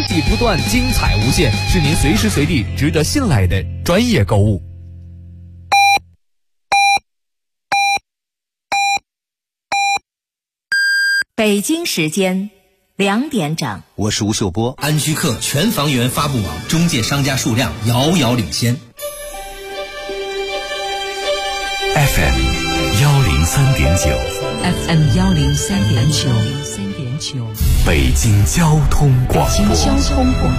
喜不断，精彩无限，是您随时随地值得信赖的专业购物。 北京时间2点整， 我是吴秀波。 安居客全房源发布网中介商家数量遥遥领先。 FM 103.9 FM 103.9， 北京交通广播。 北京交通广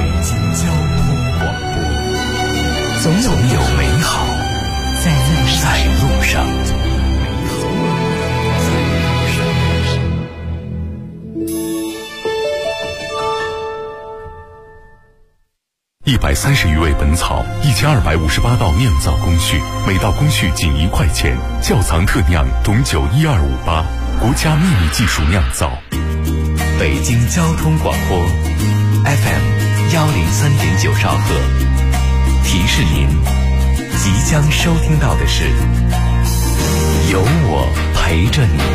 播，总有美好在路上。 130余味本草，1258道酿造工序，每道工序仅1块钱。窖藏特酿董酒12588，国家秘密技术酿造。 北京交通广播 FM 103.9兆赫，提示您，即将收听到的是有我陪着你。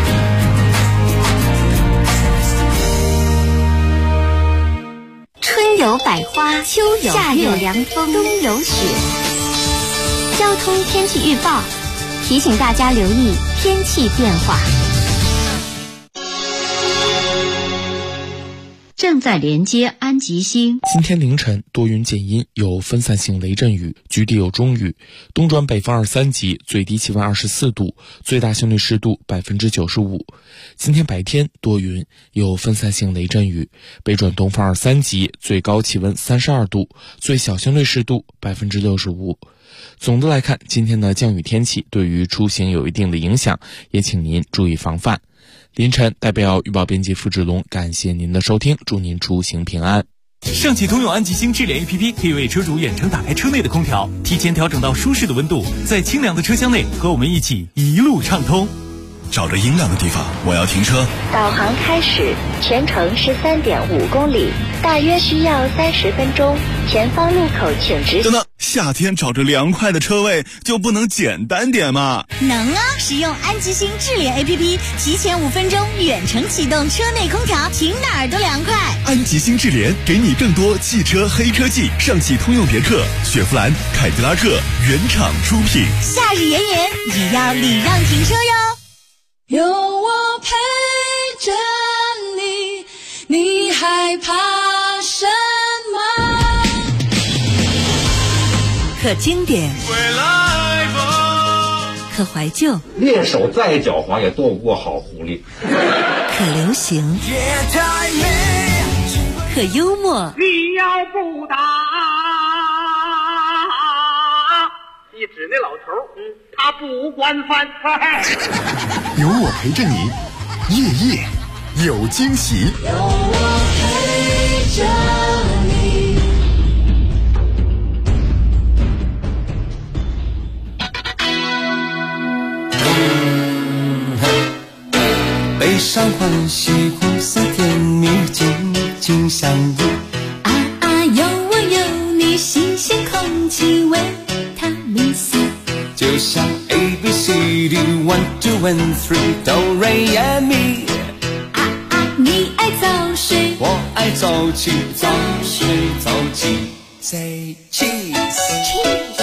春有百花，秋有夏有凉风，冬有雪。交通天气预报提醒大家留意天气变化。 正在连接安吉星。 今天凌晨多云见阴，有分散性雷阵雨，局地有中雨，东转北风2、3级，最低气温24度，最大相对湿度95%。今天白天多云，有分散性雷阵雨，北转东风2、3级，最高气温32度，最小相对湿度65%。总的来看，今天的降雨天气对于出行有一定的影响，也请您注意防范。凌晨代表预报编辑付志龙感谢您的收听，祝您出行平安。 上汽通用安吉星智联 APP 可以为车主远程打开车内的空调，提前调整到舒适的温度，在清凉的车厢内和我们一起一路畅通。 找着阴凉的地方，我要停车。 导航开始，全程13.5公里，大约需要30分钟。前方路口请直行。 等等，夏天找着凉快的车位就不能简单点吗？ 能啊！使用安吉星智联 APP， 提前5分钟远程启动车内空调，停哪儿都凉快。 安吉星智联给你更多汽车黑科技，上汽通用别克、雪佛兰、凯迪拉克原厂出品。 夏日炎炎，也要礼让停车哟。 有我陪着你，你害怕什么？ 可经典，可怀旧， 猎手再狡猾也斗不过好狐狸。 可流行，可幽默。 你要不打，你指那老头，他不惯犯。 有我陪着你，夜夜有惊喜。 有我陪着你。 悲伤欢喜苦涩甜蜜紧紧相依。 啊啊，有我有你，新鲜空气维他命 C。 就像 ABCD 1 2 and 3 Do Re Mi。 啊啊，你爱早睡， 我爱早起，早睡早起。Say cheese。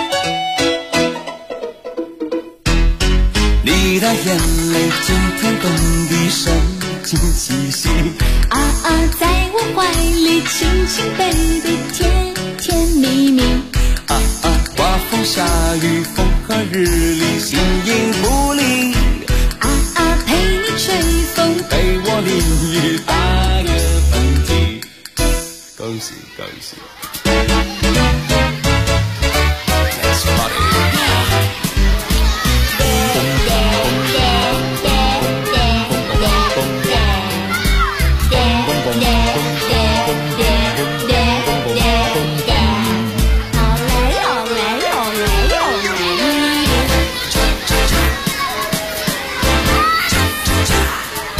你的眼泪今天懂得神经兮兮。 啊啊，在我怀里亲亲 baby， 甜甜蜜蜜。 啊啊，刮风下雨风和日丽，形影不离。 啊啊，陪你吹风， 陪我淋雨打个喷嚏。恭喜恭喜。Let's party。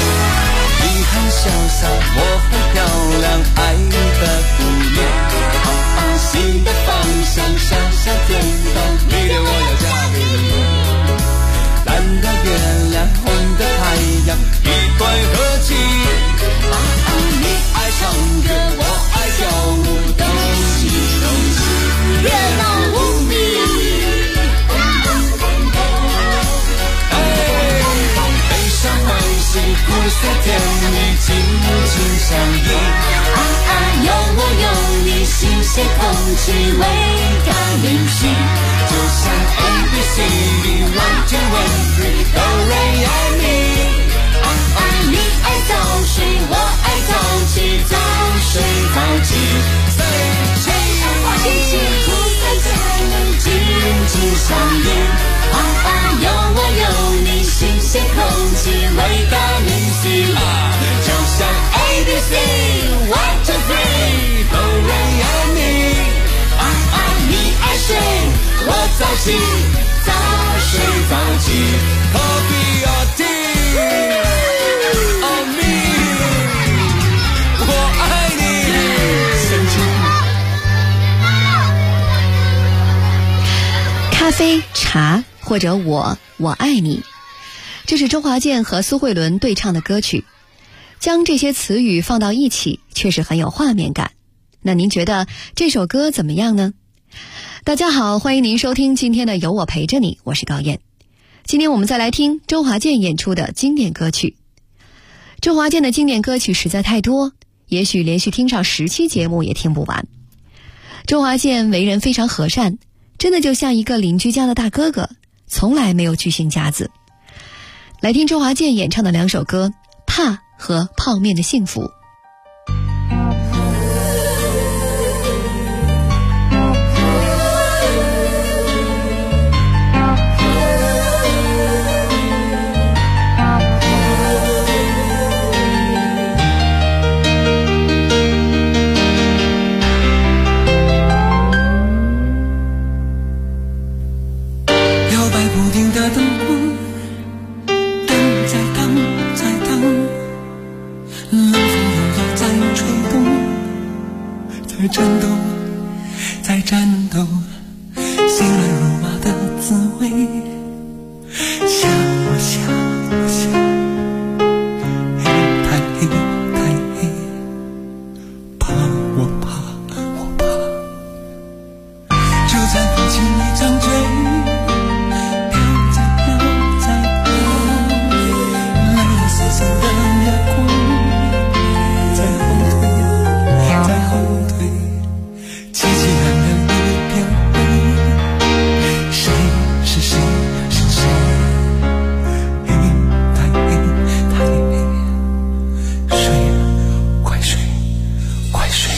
我很漂亮，爱的姑娘。 相依。有我有你，新鲜空气维他命 C， 就像 ABC，1 2 3都人爱你。你爱早睡，我爱早起，早睡早起，早起苦涩才能紧紧相依。有我有你，新鲜空气维他命 C， 就像 ABC，1 2 3都人爱你。你爱睡，我早起，早睡早起 ，Coffee or tea， 哦咪，我爱你。神经。咖啡、茶或者我爱你，这是周华健和苏慧伦对唱的歌曲。将这些词语放到一起，确实很有画面感。那您觉得这首歌怎么样呢？大家好，欢迎您收听今天的有我陪着你，我是高燕。今天我们再来听周华健演出的经典歌曲。周华健的经典歌曲实在太多，也许连续听上10期节目也听不完。周华健为人非常和善，真的就像一个邻居家的大哥哥，从来没有巨星架子。来听周华健演唱的2首歌，怕和泡面的幸福。 在战斗，心乱如麻的滋味，想我想我想，黑太黑太黑，怕我怕我怕，就在不经意张嘴，飘在蓝色色的月光，在后退，凄凄然然一片灰，谁是谁是谁？黑太黑太黑，睡快睡快睡。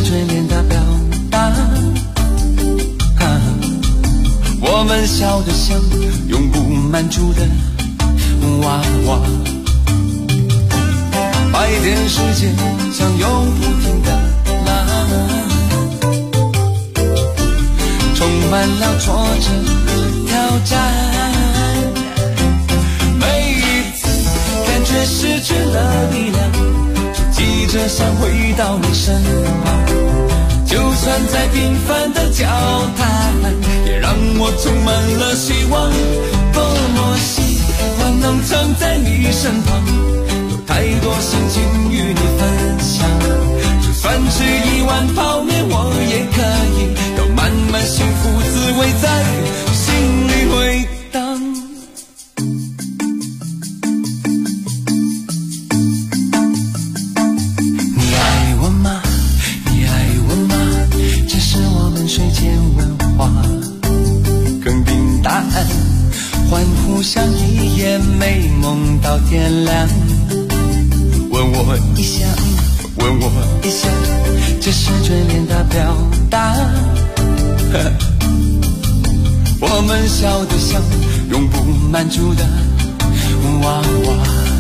最恋的表达。我们笑得像永不满足的娃娃，白天时间像永不停的拉，充满了挫折和挑战。每一次感觉失去了力量，就急着想回到你身旁，就算再平凡的交谈，也让我充满了希望。多么喜欢能藏在你身旁，有太多心情与你分享。就算吃一碗泡面，我也可以有满满幸福滋味在心里回荡。你爱我吗？你爱我吗？这是我们睡前问话，肯定答案，欢呼像一夜美梦到天亮。问我一下，问我一下，这是最恋的表达。我们笑得像永不满足的娃娃，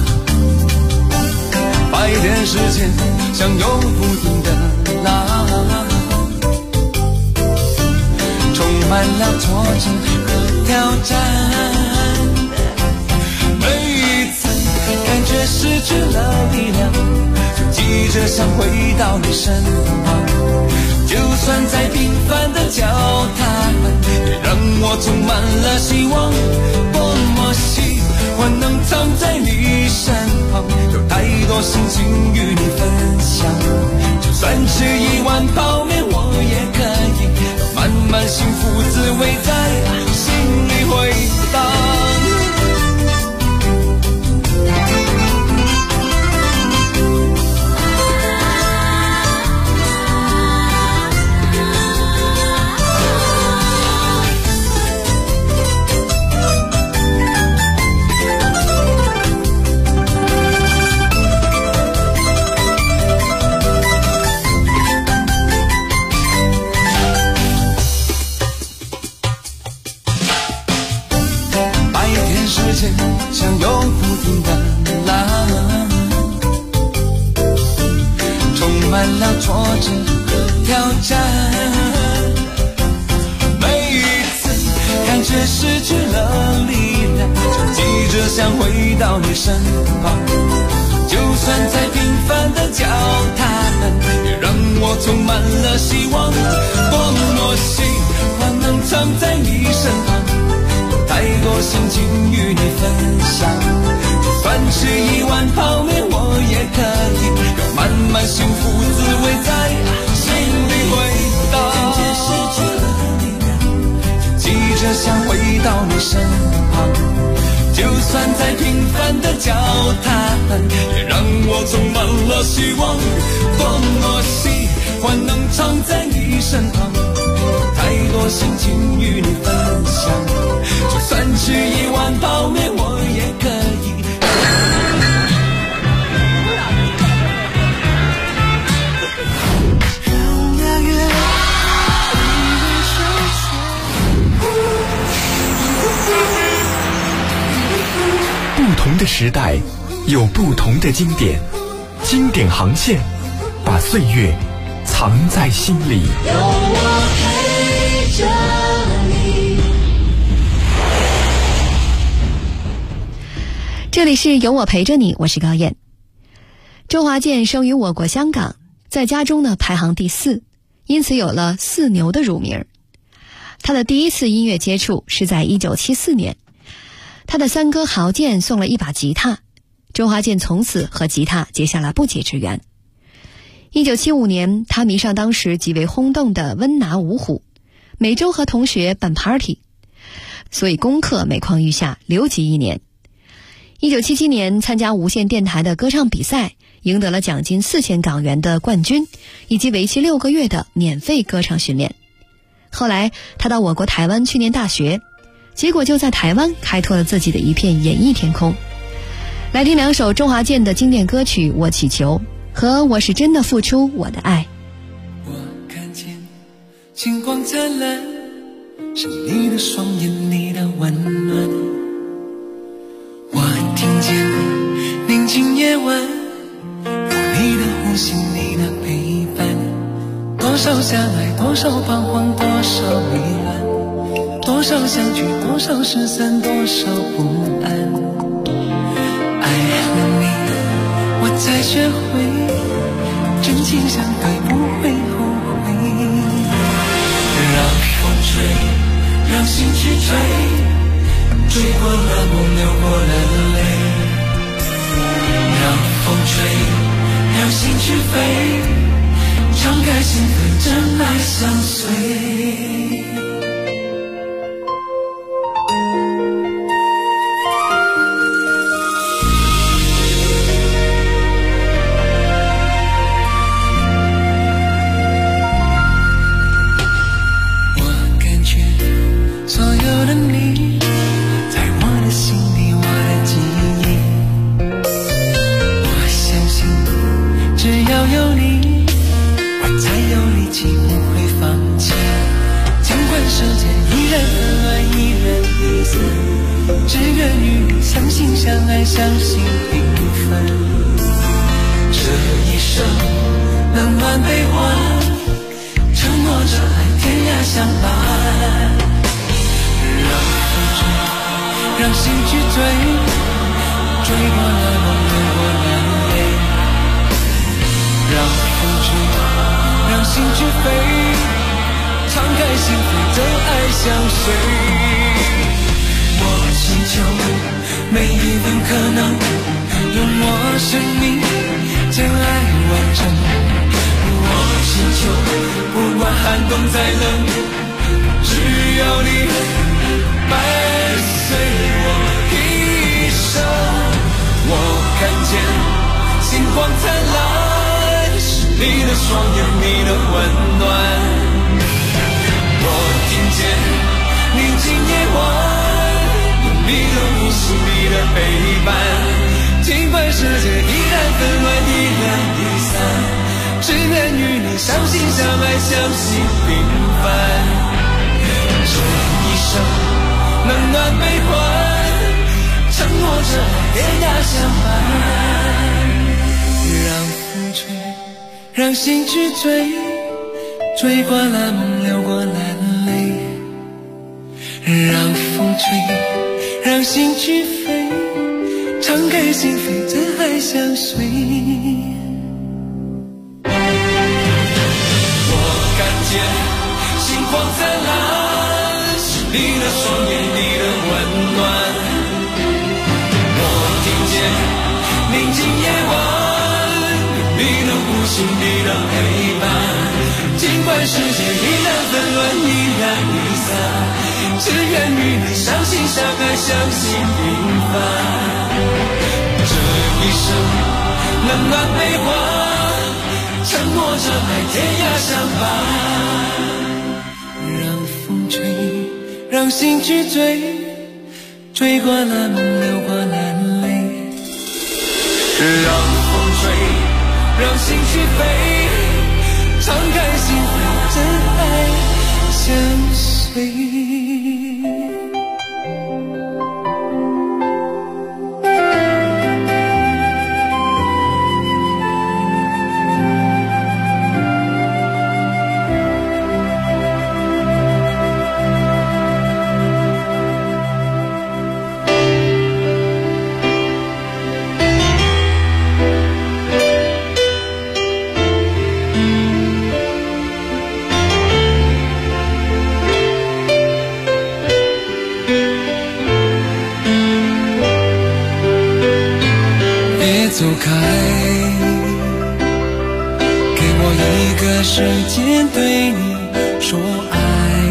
白天时间像永不停的拉，充满了挫折和挑战。每一次感觉失去了力量，就急着想回到你身旁，就算再平凡的交谈，也让我充满了希望。多么喜欢能藏在你身旁，有太多心情与你分享。就算吃一碗泡面，我也可以有满满幸福滋味在心里回荡。像永不停的拉，充满了挫折和挑战。每一次感觉失去了力量，就急着想回到你身旁，就算再平凡的交谈，也让我充满了希望。多么喜欢能藏在你身旁，太多心情与你分享。就算吃一碗泡面，我也可以有满满幸福滋味在心里回荡。感觉失去了力量，就急着想回到你身旁，就算再平凡的交谈，也让我充满了希望。多么喜欢能藏在你身旁，太多心情与你分享。就算吃一碗泡面，我也可以。 不同的时代有不同的经典，经典航线把岁月藏在心里。 有我陪着你。 这里是有我陪着你，我是高燕。周华健生于我国香港，在家中呢排行第4，因此有了4牛的乳名。他的第一次音乐接触是在1974年，他的三哥郝建送了一把吉他，周华健从此和吉他结下了不解之缘。1975年，他迷上当时极为轰动的温拿五虎，每周和同学办 party， 所以功课每况愈下，留级1年。1977年参加无线电台的歌唱比赛，赢得了奖金4000港元的冠军，以及为期6个月的免费歌唱训练。后来他到我国台湾去念大学，结果就在台湾开拓了自己的一片演艺天空。来听2首周华健的经典歌曲《我祈求》和《我是真的付出我的爱》。 我金光灿烂，是你的双眼，你的温暖。我听见宁静夜晚，有你的呼吸，你的陪伴。多少相爱，多少彷徨，多少迷乱，多少相聚，多少失散，多少不安。爱了你，我才学会真情相对，不会后悔。让风吹，让心去追，追过了梦，流过了泪。让风吹，让心去飞，敞开心扉，真爱相随。相信平凡，这一生冷暖悲欢，承诺着爱，天涯相伴。让风吹，让心去追，追过了梦，流过了泪。让风吹，让心去飞，敞开心扉，真爱相随。我祈求每一份可能，用我生命将爱完成。我祈求不管寒冬再冷，只要你伴随我一生。我看见星光灿烂，是你的双眼，你的温暖。我听见宁静夜晚，你的呼吸，你的陪伴。尽管世界依然纷乱，依然离散，只愿与你相信相爱，相信平凡。这一生冷暖悲欢，承诺着天涯相伴。让风吹，让心去追，追过了梦，流过了泪。让风吹，让心去飞，敞开心扉，真爱相随。我看见星光灿烂，是你的双眼，你的温暖。我听见宁静夜晚，你的呼吸，你的陪伴。尽管世界依然纷乱，依然离散，只愿与你相信相爱，相信平凡。这一生冷暖悲欢，承诺着爱，天涯相伴。让风吹，让心去追，追过了梦，流过了泪。让风吹，让心去飞，敞开心扉，真爱相随。走开，给我一个时间对你说爱，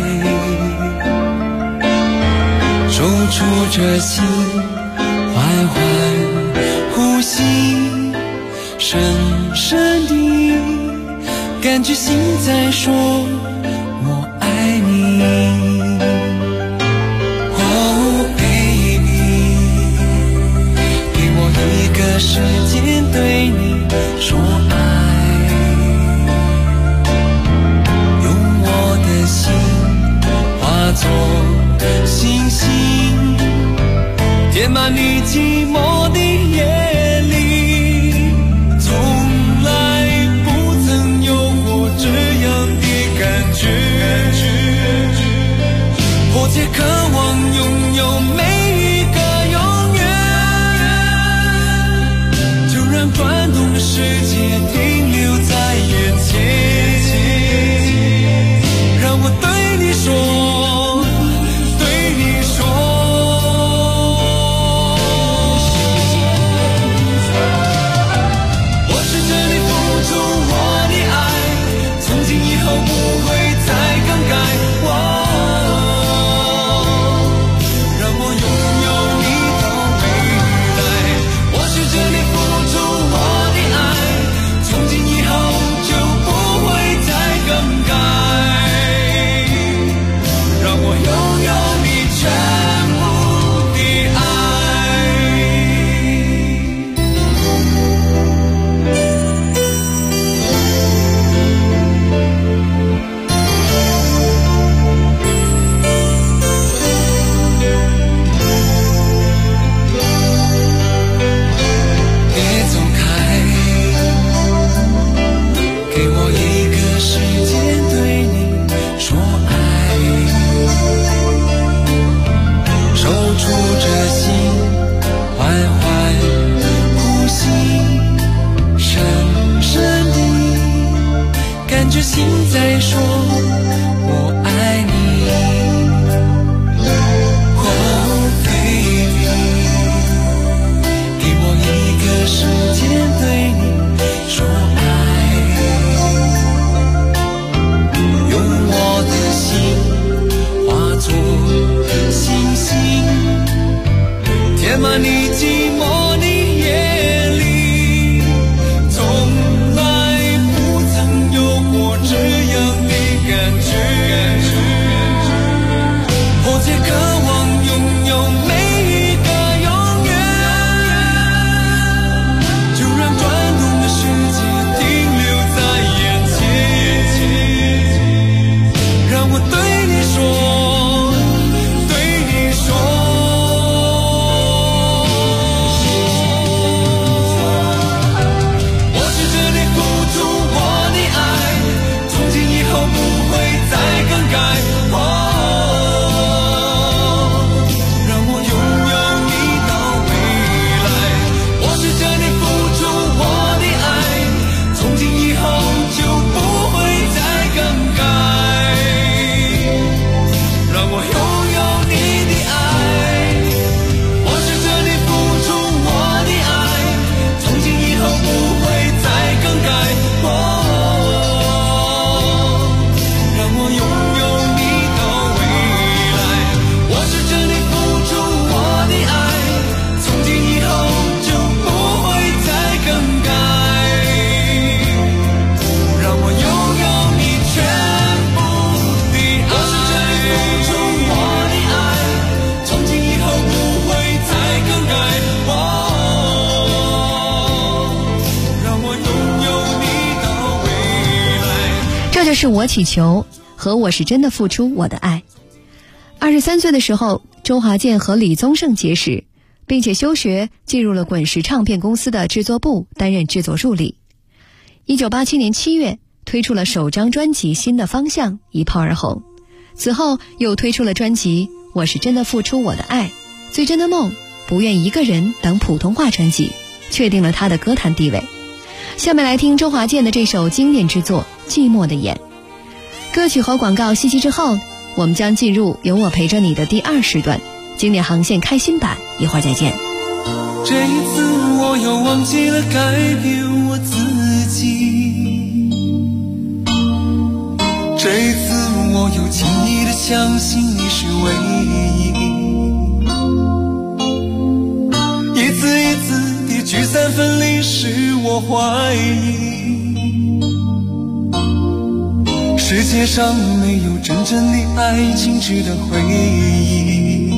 守住这心，缓缓呼吸，深深地感觉心在说我爱你。时间对你说爱，用我的心，填满你寂寞的夜里，从来不曾有过这样的感觉，迫切渴望拥有每一个永远，就让转动的世界停留在眼前，让我对你说，对你说，我试着你付出我的爱，从今以后不会再更改。让我拥有你到未来，我试着你付出我的爱，从今以后就不会再更改。让我拥有你全部的别走开，给我一个时间对你说爱，守住这心，缓缓呼吸，深深地感觉心在说我爱你。Oh baby， 给我一个时间对你说爱，用我的心化作星星，填满你寂寞的夜里，从来不曾有过这样的感觉，迫切渴望拥有每一个永远，就让转动的世界停留在眼前，让我对你说，对你说。我试着你付出我的爱，从今以后不会再更改。让我拥有你到未来，我试着你付出我的爱，从今以后就不会再更改。让我拥有你的爱，我试着你付出我的爱，从今以后不会再更改。让我拥有你到未来，我试着你付出我的爱，从今以后就不会再更改。让我拥有你全部的爱，我试着你付出我的爱，从今以后不会再更改。让我拥有你到未来。 这就是我祈求和我是真的付出我的爱。23岁的时候，周华健和李宗盛结识，并且休学进入了滚石唱片公司的制作部担任制作助理。1987年7月推出了首张专辑《新的方向》，一炮而红。此后又推出了专辑《我是真的付出我的爱》、《最真的梦》、《不愿一个人》等普通话专辑，确定了他的歌坛地位。下面来听周华健的这首经典之作《寂寞的眼》。歌曲和广告信息之后，我们将进入有我陪着你的第2时段，经典航线开心版，一会儿再见。 这一次我又忘记了改变我自己，这一次我又轻易的相信你是唯一，一次一次的聚散分离使我怀疑，世界上没有真正的爱情值得回忆，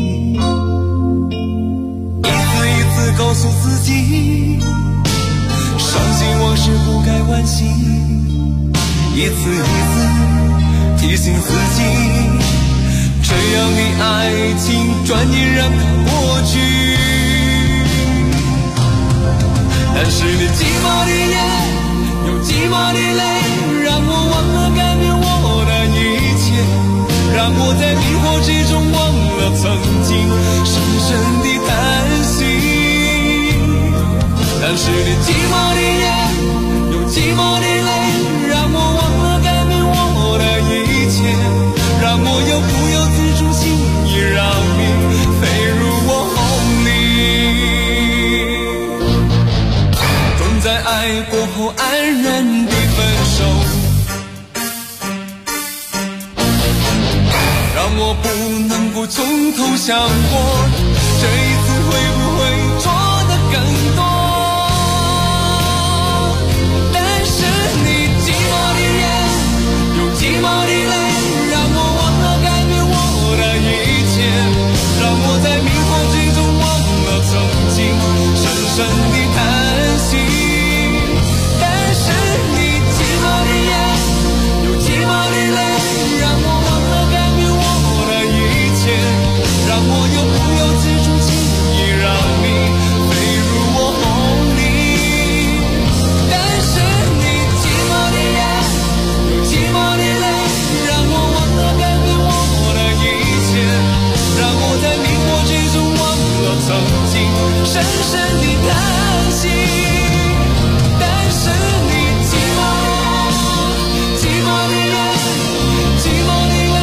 一次告诉自己伤心往事不该惋惜，一次一次提醒自己这样的爱情转眼让它过去。但是你寂寞的眼，有寂寞的泪，让我忘了改变我的一切，让我在迷惑之中忘了曾经深深的叹息。但是你寂寞的眼，有寂寞的泪，让我忘了改变我的一切，让我又不由自主轻易让你飞入我梦里。总在爱过后安然的分手，让我不能够从头想过，这一次会不会错得更多？寂寞的泪，让我忘了改变我的一切，让我在迷惑之中忘了曾经深深的叹息。但是你寂寞的眼，有寂寞的泪，让我忘了改变我的一切，让我又不由自主轻易让你飞入我梦里。但是你寂寞的眼，有寂寞的泪，曾经深深的叹息。但是你寂寞的眼，寂寞的泪，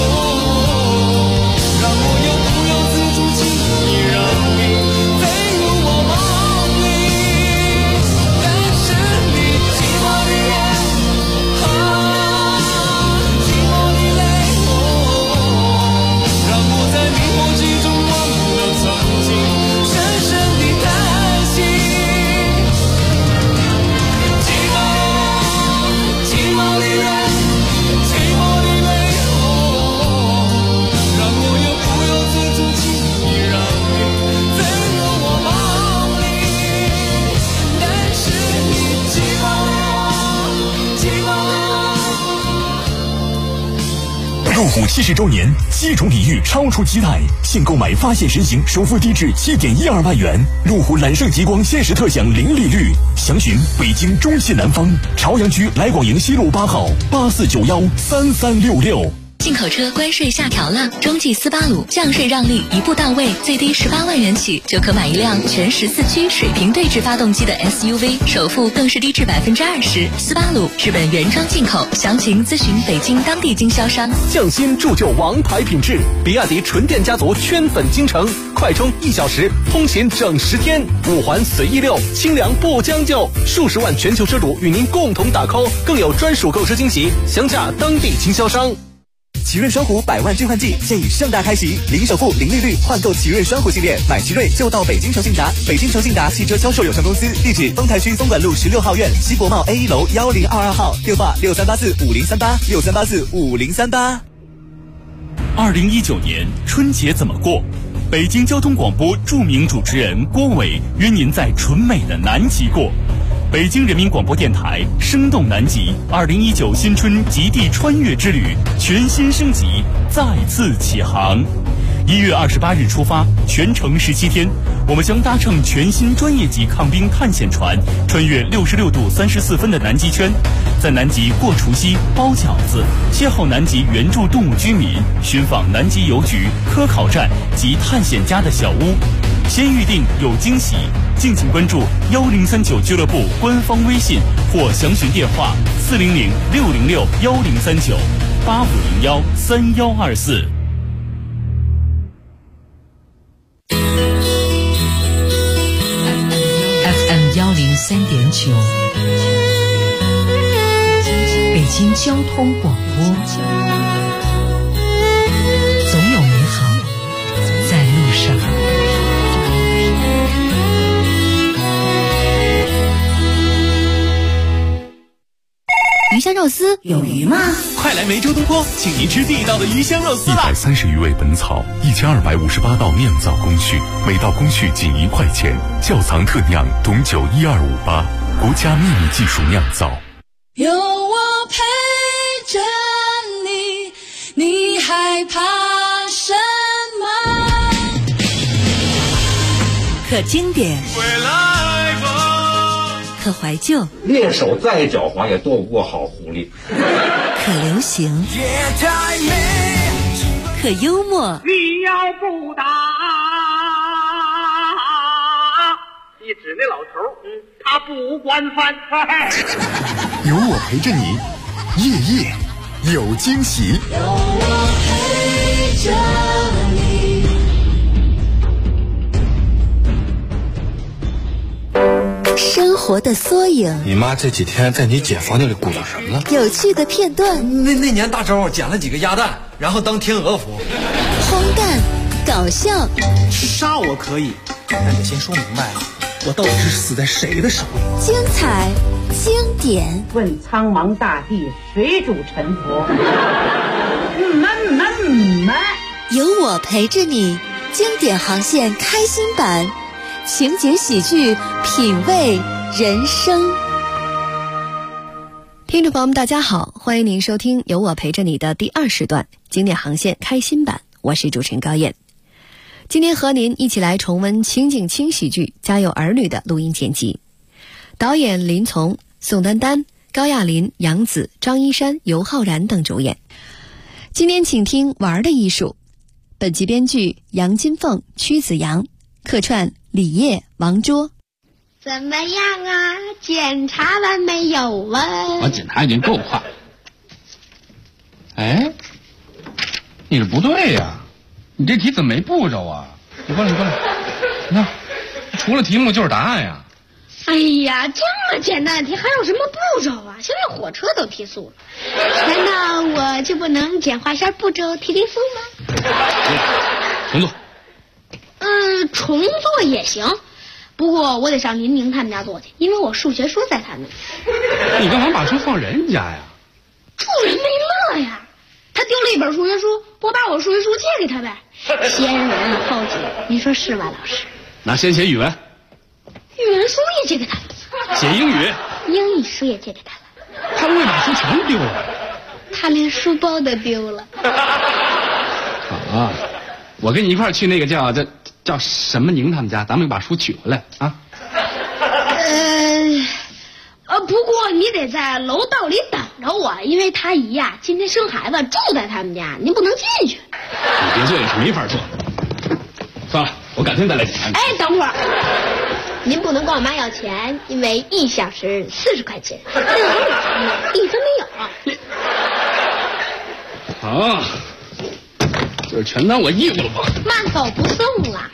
让我又不由自主轻易让你飞入我梦里。但是你寂寞的眼，寂寞的泪，让我在迷惑之中忘了曾经深深的叹息。寂寞的人，寂寞的泪，让我又不由自主轻易让你飞入我梦里。但是你寂寞。 路虎70周年，7重礼遇超出期待，现购买发现神行首付低至7.12万元，路虎揽胜极光限时特享零利率。详询北京中信南方朝阳区来广营西路8号84913366。 进口车关税下调了，中际斯巴鲁降税让利一步到位，最低18万元起就可买一辆全14驱水平对置发动机的 SUV， 首付更是低至20%。斯巴鲁日本原装进口，详情咨询北京当地经销商。 匠心铸就王牌品质，比亚迪纯电家族圈粉京城，快充1小时，通勤整10天，5环随意溜，清凉不将就，数十万全球车主与您共同打 call， 更有专属购车惊喜，详洽当地经销商。 奇瑞双虎100万置换季现已盛大开启，零首付、零利率换购奇瑞双虎系列，买奇瑞就到北京诚信达。北京诚信达汽车销售有限公司，地址丰台区松管路16号院西国贸 A1 楼1022号，电话63845038，63845038。 2019年春节怎么过？北京交通广播著名主持人郭伟约您在纯美的南极过。北京人民广播电台生动南极2019新春极地穿越之旅全新升级，再次起航。1月28日出发，全程17天，我们将搭乘全新专业级抗冰探险船，穿越66度34分的南极圈，在南极过除夕、包饺子，邂逅南极原住动物居民，寻访南极邮局、科考站及探险家的小屋。先预定有惊喜，敬请关注1039俱乐部官方微信或详询电话400-606-1039-8501-3124。 FM 103.9，北京交通广播，总有美好在路上。 鱼香肉丝有鱼吗？ 快来梅州东坡，请您吃地道的鱼香肉丝啦 ！130余味本草，1258道酿造工序，每道工序仅1块钱，窖藏特酿董酒12588，国家秘密技术酿造。 有我陪着你，你害怕什么？ 可经典，可怀旧， 猎手再狡猾也斗不过好狐狸。 可流行，可幽默。 你要不打，你指那老头，他不惯犯。 有我陪着你，夜夜有惊喜。 有我陪着你。 生活的缩影， 你妈这几天在你姐房间里鼓捣什么呢？ 有趣的片段。 那年大周捡了几个鸭蛋，然后当天鹅服。 荒诞，搞笑。 杀我可以，但得先说明白，我到底是死在谁的手里？ 精彩，经典。 问苍茫大地，谁主沉浮？ 有我陪着你，经典航线开心版。情景喜剧，品味人生。听众朋友们大家好，欢迎您收听由我陪着你的第2时段经典航线开心版，我是主持人高燕。今天和您一起来重温情景轻喜剧《家有儿女》的录音剪辑，导演林从、宋丹丹、高亚麟、杨紫、张一山、尤浩然等主演。今天请听玩的艺术，本集编剧杨金凤、屈子阳，客串李烨、王卓。 怎么样啊？检查完没有啊？ 我检查已经够快。哎，你这不对呀，你这题怎么没步骤啊？你过来，你看，除了题目就是答案呀。 哎呀，这么简单的题还有什么步骤啊？现在火车都提速了，难道我就不能简化下步骤提速吗？ 重做。 重做也行，不过我得上林宁他们家做去，因为我数学书在他们。 你干嘛把书放人家呀？ 助人为乐呀！他丢了一本数学书，我把我数学书借给他呗。先人后己，您说是吧，老师？ 那先写语文， 语文书也借给他了。 写英语， 英语书也借给他了。 他不会把书全丢了？ 他连书包都丢了。 啊，我跟你一块儿去那个叫什么宁他们家，咱们把书取回来啊。 不过你得在楼道里等着我，因为他姨呀今天生孩子住在他们家，您不能进去。 你别做也是没法做。算了，我改天再来检查。 哎，等会儿，您不能管我妈要钱，因为1小时40块钱，1分没有。 啊，就是全当我义务了吧？ 慢走不送了。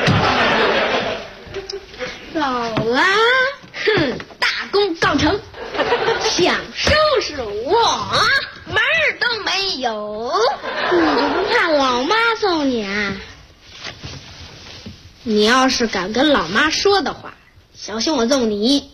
走了，大功告成，享受是我，门儿都没有。你就不怕老妈揍你啊？你要是敢跟老妈说的话，小心我揍你。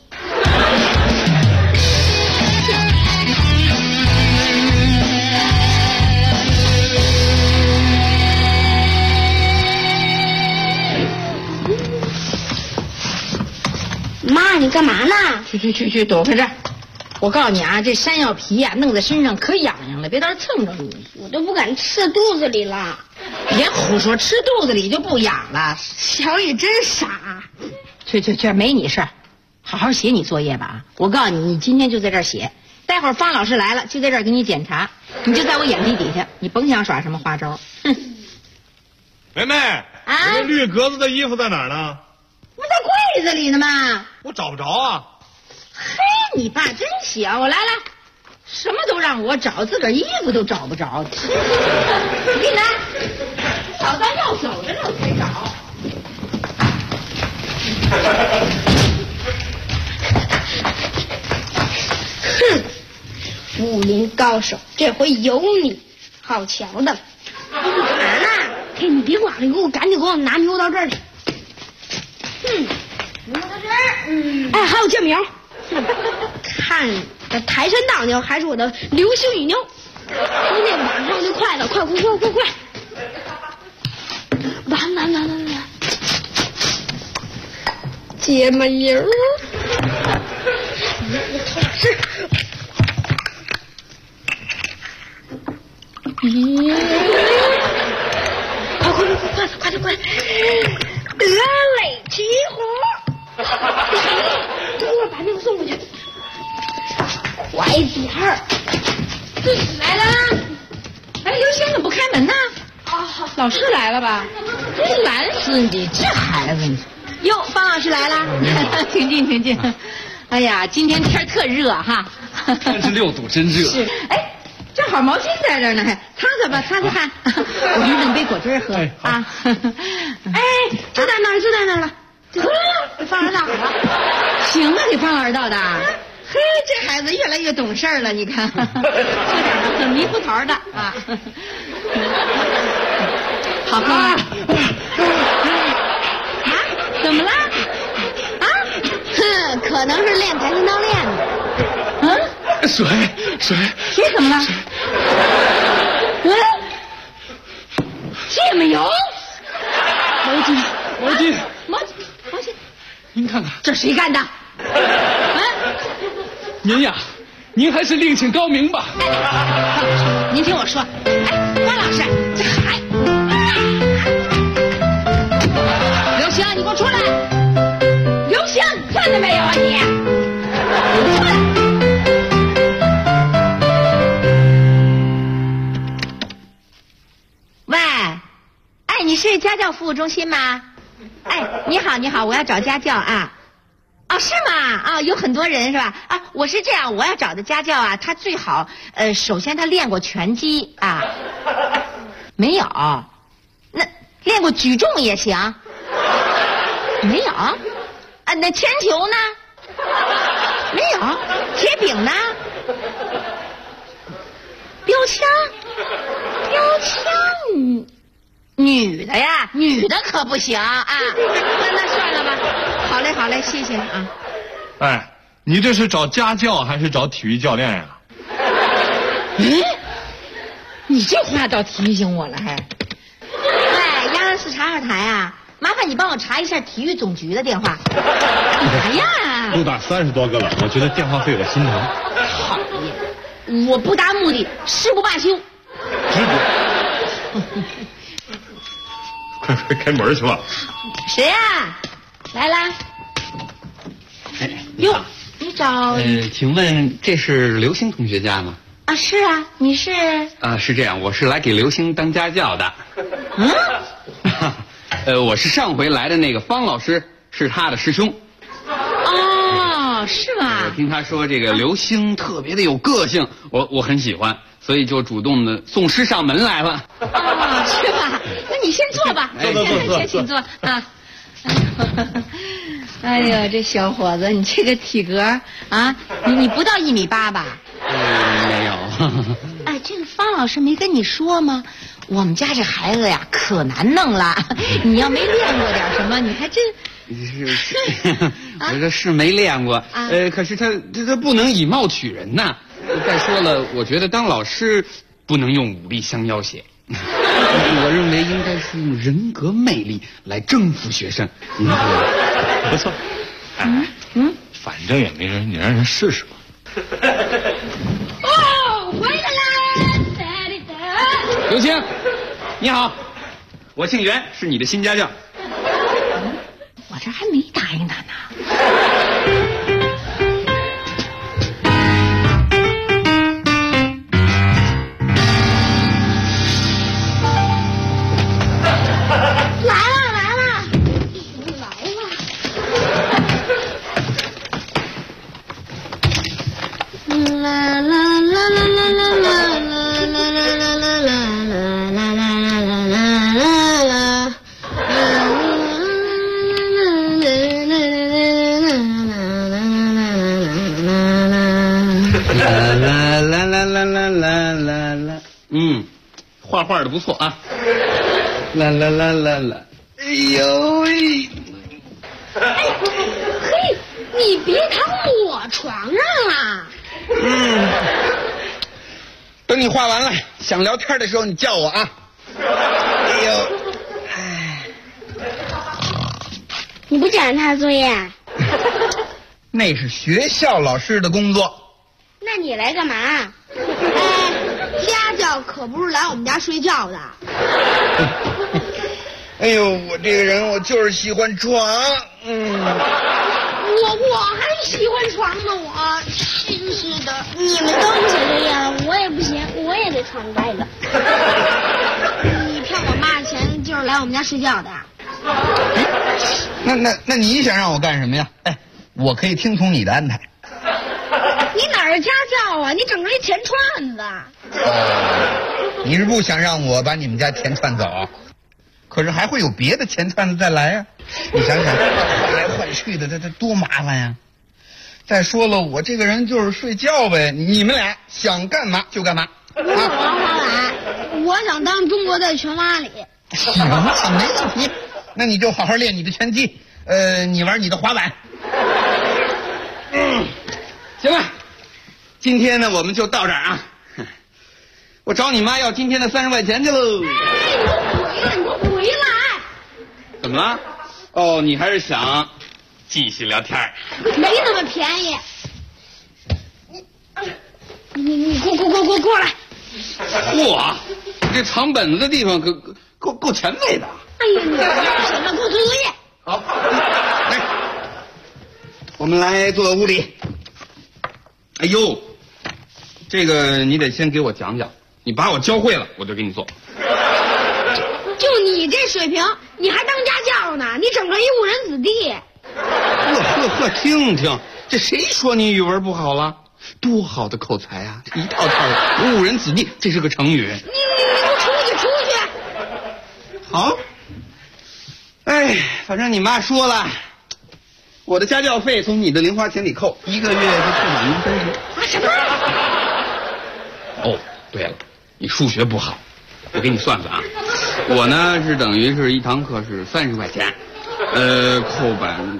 妈，你干嘛呢？ 去，躲开这儿！我告诉你啊，这山药皮呀，弄在身上可痒痒了，别到时候蹭着你。 我都不敢吃肚子里了。 别胡说，吃肚子里就不痒了。 小雨真傻。 去，没你事儿，好好写你作业吧啊！我告诉你，你今天就在这儿写，待会儿方老师来了就在这儿给你检查，你就在我眼皮底下，你甭想耍什么花招。哼！ 梅梅啊，那绿格子的衣服在哪儿呢？ 不在柜子里呢吗？ 我找不着啊。 嘿，你爸真行！我来，什么都让我找，自个儿衣服都找不着。我给你拿，找到要走的我才找。 哼，武林高手，这回有你好瞧的。你干嘛呢？嘿，你别管了，你给我赶紧给我拿牛到这儿去。牛到这儿。哎，还有芥苗。看台山大牛还是我的流星雨牛？今天晚上就快了，快！完！芥末油。是。快！得嘞， 起火！等会儿把那个送过去。快点儿！来了。 哎，刘星怎么不开门呢？ 啊， 老师来了吧？真懒死你这孩子！哟，方老师来了，请进，请进。哎呀，今天天特热哈 ，36度，真热。 是，哎，正好毛巾在这儿呢，擦擦吧，擦擦汗。我给你弄杯果汁喝啊。 哎，就在那儿，就在那儿了。给方老师倒好了。 行啊，给方老师倒的。嘿，这孩子越来越懂事了，你看，这点很迷糊头的啊。好喝啊！怎么了？啊？ 哼，可能是练跆拳道练的。 嗯？水怎么了？这么油？ 毛巾。您看看， 这谁干的？ 您呀，您还是另请高明吧。 您听我说，关老师，这还，刘星，你给我出来！刘星，听见没有啊你？出来！喂，哎，你是家教服务中心吗？哎，你好，我要找家教啊。哦，是吗？啊，有很多人是吧？啊，我是这样，我要找的家教啊，他最好首先他练过拳击啊，没有，那练过举重也行，没有，啊，那铅球呢？没有，铁饼呢？标枪，女的呀，女的可不行啊，那算了吧。好嘞，谢谢啊。 哎，你这是找家教还是找体育教练呀？ 你这话倒提醒我了还。喂，124查查台啊，麻烦你帮我查一下体育总局的电话。干嘛呀？ 都打30多个了，我觉得电话费我心疼。 讨厌，我不达目的誓不罢休。 快开门去吧。 谁呀？来啦。哟，你找请问这是刘星同学家吗？ 啊，是啊，你是？ 是这样，我是来给刘星当家教的。我是上回来的那个方老师，是他的师兄。 哦，是吗？ 我听他说这个刘星特别的有个性，我很喜欢，所以就主动的送师上门来了。 哦，是吧？那你先坐吧，先请坐啊。哎呦，这小伙子，你这个体格啊，你不到1.8米吧？ 没有。 哎，这个方老师没跟你说吗？我们家这孩子呀，可难弄了。你要没练过点什么，你还真是。我这是没练过，可是他不能以貌取人呐。再说了，我觉得当老师不能用武力相要挟。我认为应该是用人格魅力来征服学生。 不错。反正也没人，你让人试试吧。 哦，回来了。 刘星，你好，我姓袁，是你的新家教。 我这还没答应他呢。 画画的不错啊！啦啦啦啦啦！哎呦喂！ 哎，嘿，你别躺我床上了。 等你画完了，想聊天的时候你叫我啊。哎呦， 你不检查作业？ 那是学校老师的工作。 那你来干嘛？家教可不是来我们家睡觉的。 哎呦，我这个人我就是喜欢闯， 我还喜欢闯呢，我真是的。你们都不行这样，我也不行，我也得闯盖了。你骗我妈的钱就是来我们家睡觉的。 那你想让我干什么呀？哎，我可以听从你的安排。 你哪儿家教啊？你整个一钱串子。 你是不想让我把你们家钱串走？可是还会有别的钱串子再来呀。你想想，换来换去的，这多麻烦呀！再说了，我这个人就是睡觉呗，你们俩想干嘛就干嘛。 不是我滑板，我想当中国队拳王里。 行，没问题。那你就好好练你的拳击，你玩你的滑板。行了，今天呢我们就到这儿啊。我找你妈要今天的30块钱去喽。 哎，你给我回来！ 怎么了？哦，你还是想继续聊天？ 没那么便宜。你过来！ 嚯，你这藏本子的地方够前卫的。 哎呀，你什么？给我做作业。 好，来，我们来做物理。哎呦，这个你得先给我讲讲，你把我教会了，我就给你做。 就你这水平，你还当家教呢？你整个一误人子弟。 呵，听听，这谁说你语文不好了？多好的口才啊！一套套的误人子弟，这是个成语。 你给我出去！ 好。哎，反正你妈说了，我的家教费从你的零花钱里扣，1个月就扣满1分钱。 啊，什么？ 哦，对了，你数学不好，我给你算算啊。我呢是等于是一堂课是30块钱，扣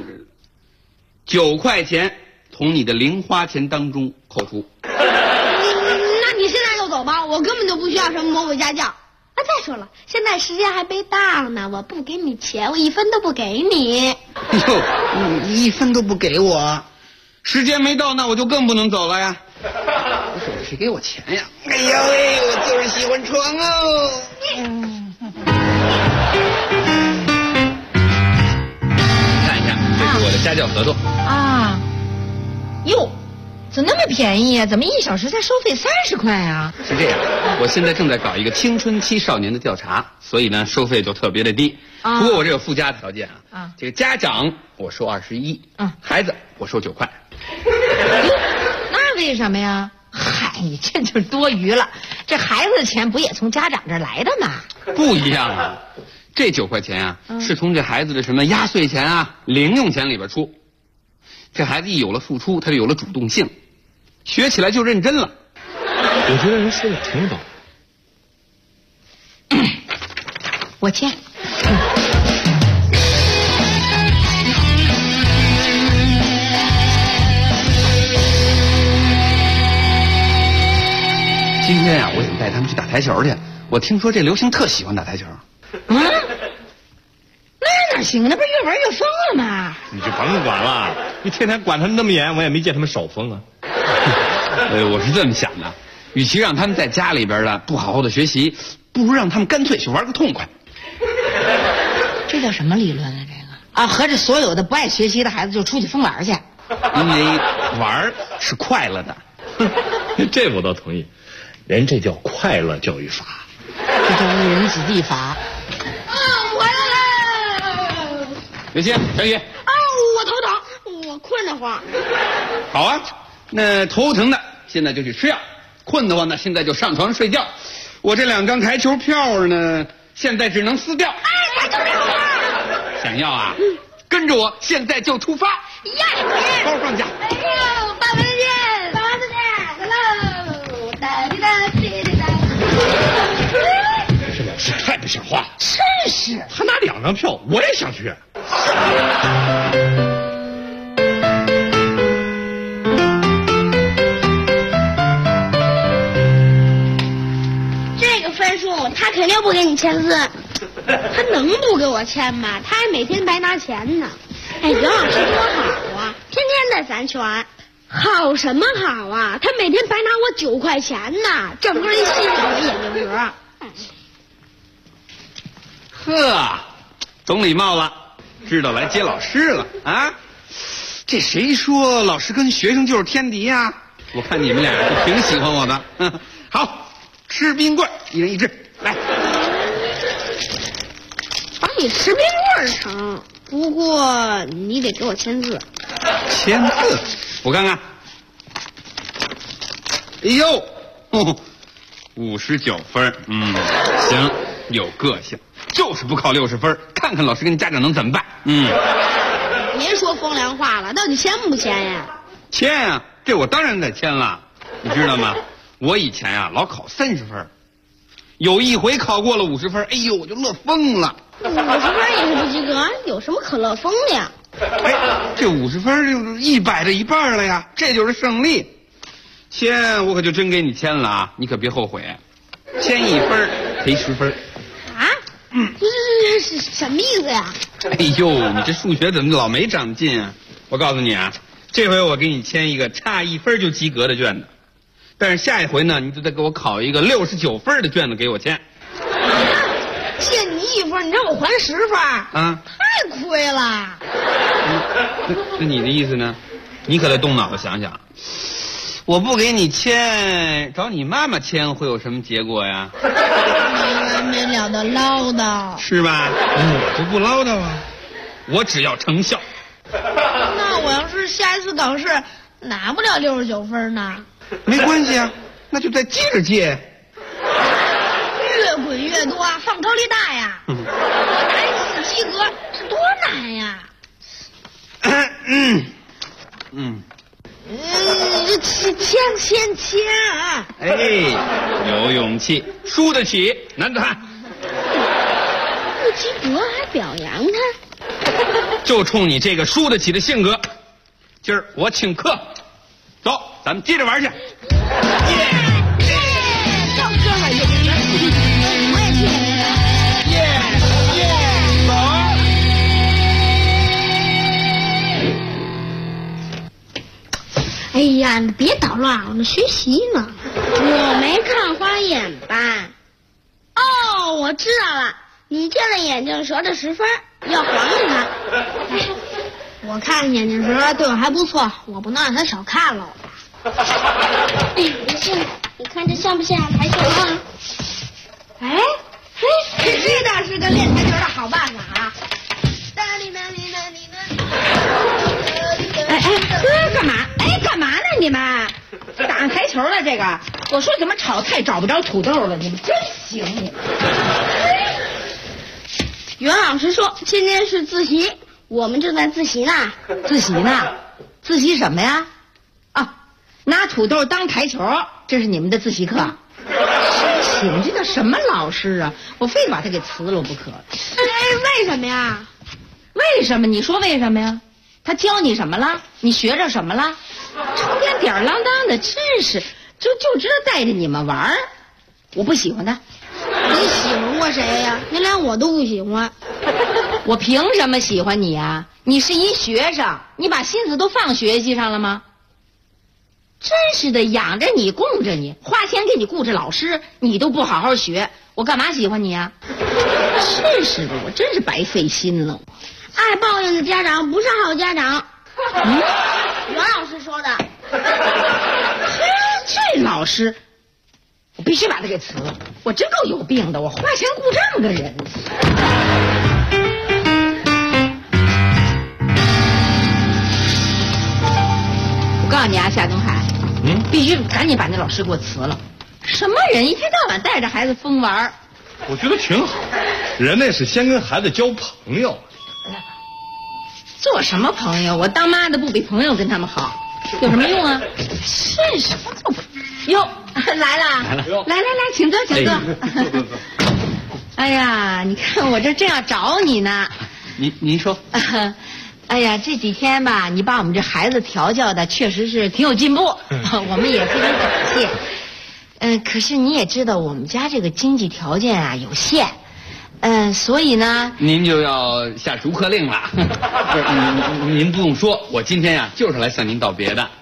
9块钱从你的零花钱当中扣除。 那你现在就走吧，我根本就不需要什么魔鬼家教。啊，再说了，现在时间还没到呢，我不给你钱，我1分都不给你。 哟，你1分都不给我，时间没到，那我就更不能走了呀。我手谁给我钱呀？哎呀喂，我就是喜欢闯哦。看一下，这是我的家教合同啊。哟，怎么那么便宜啊？怎么1小时才收费30块啊？ 是这样，我现在正在搞一个青春期少年的调查，所以呢收费就特别的低。不过我这有附加条件啊，这个家长我收21，孩子我收9块。 那为什么呀？嗨，你这就是多余了。这孩子的钱不也从家长这儿来的吗？ 不一样啊，这9块钱啊，是从这孩子的什么压岁钱啊、零用钱里边出。这孩子一有了付出，他就有了主动性，学起来就认真了。 我觉得人说的挺懂。 我签。 今天呀，我想带他们去打台球去。我听说这流星特喜欢打台球。 那哪行？那不是越玩越疯了吗？ 你就甭管了，你天天管他们那么严，我也没见他们少疯啊。 我是这么想的，与其让他们在家里边不好好的学习，不如让他们干脆去玩个痛快。 这叫什么理论啊？这个啊，合着所有的不爱学习的孩子就出去疯玩去， 因为玩是快乐的。 这我倒同意，人这叫快乐教育法， 这叫误人子弟法。 回来了。 刘星、小雨。 我头疼，我困得慌。 好啊，那头疼的现在就去吃药，困得慌的现在就上床睡觉。我这2张台球票呢，现在只能撕掉。 台球票啊！ 想要啊？跟着我，现在就出发。 呀， 包放下。 哎呦，爸爸再见，爸爸再见 ，hello， 哒滴哒滴滴哒。 这老师太不像话了。 真是， 他拿2张票，我也想去。 这个分数他肯定不给你签字，他能不给我签吗？他还每天白拿钱呢。哎，杨老师多好啊，天天在咱圈。好什么好啊？他每天白拿我9块钱呢，整个一欣赏的眼镜蛇。 呵， 懂礼貌了，知道来接老师了啊！这谁说老师跟学生就是天敌呀？我看你们俩是挺喜欢我的。好，吃冰棍，1人1只，来。 帮你吃冰棍成，不过你得给我签字。 签字？我看看。哎呦，59分，行，有个性，就是不考60分，看看老师跟你家长能怎么办。 别说风凉话了，到底签不签呀？ 签啊，这我当然得签了，你知道吗？我以前呀老考30分，有一回考过了50分，哎呦我就乐疯了。 50分也是不及格，有什么可乐疯的呀？ 哎，这50分就是100的一半了呀，这就是胜利。签我可就真给你签了啊，你可别后悔。签1分赔10分。 啊？这是什么意思呀？ 哎呦，你这数学怎么老没长进啊？我告诉你啊，这回我给你签一个差1分就及格的卷子，但是下一回呢，你就得给我考一个69分的卷子给我签。 欠你1分，你让我还10分啊？ 太亏了。 那你的意思呢？你可得动脑子想想。我不给你签，找你妈妈签会有什么结果呀？ 没完没了的唠叨， 是吧？我就不唠叨啊，我只要成效。 那我要是下一次考试拿不了69分呢？ 没关系啊，那就再接着借。 越滚越多，放高利贷呀！我拿1次及格，这多难呀！签啊！ 哎，有勇气，输得起，难得他。 不及格还表扬他？ 就冲你这个输得起的性格，今儿我请客，走，咱们接着玩去。 到这儿也我也去。哎呀，你别捣乱，我们学习呢。我没看花眼吧？哦，我知道了，你这个眼镜蛇的10分，要还给他。哎，我看眼镜蛇对我还不错，我不能让他少看了。没事，你看这像不像台球啊？哎，这倒是个练台球的好办法啊！ 干嘛？哎，干嘛呢你们？打上台球了这个？我说怎么炒菜找不着土豆了？你们真行！你们。 袁老师说今天是自习，我们正在自习呢。 自习呢？自习什么呀？啊，拿土豆当台球，这是你们的自习课？请这叫什么老师啊？我非得把他给辞了不可。 为什么呀？ 为什么？你说为什么呀？他教你什么了？你学着什么了？成天吊儿郎当的，真是就知道带着你们玩儿。我不喜欢他。 你喜欢过谁呀？你连我都不喜欢。 我凭什么喜欢你啊？你是一学生，你把心思都放学习上了吗？真是的，养着你供着你，花钱给你雇着老师，你都不好好学，我干嘛喜欢你啊？真是的，我真是白费心了。 爱抱怨的家长不是好家长。袁老师说的。 这老师，我必须把他给辞了。我真够有病的，我花钱雇这么个人。我告诉你啊，夏东海，必须赶紧把那老师给我辞了。什么人，一天到晚带着孩子疯玩？ 我觉得挺好，人那是先跟孩子交朋友。 做什么朋友？我当妈的不比朋友跟他们好，有什么用啊？真是哟，来了，来，请坐，请坐。哎呀，你看我这正要找你呢。 您说。 哎呀，这几天吧，你把我们这孩子调教的确实是挺有进步，我们也非常感谢。可是你也知道，我们家这个经济条件啊有限。所以呢， 您就要下逐客令了。不是，您不用说，我今天呀就是来向您道别的。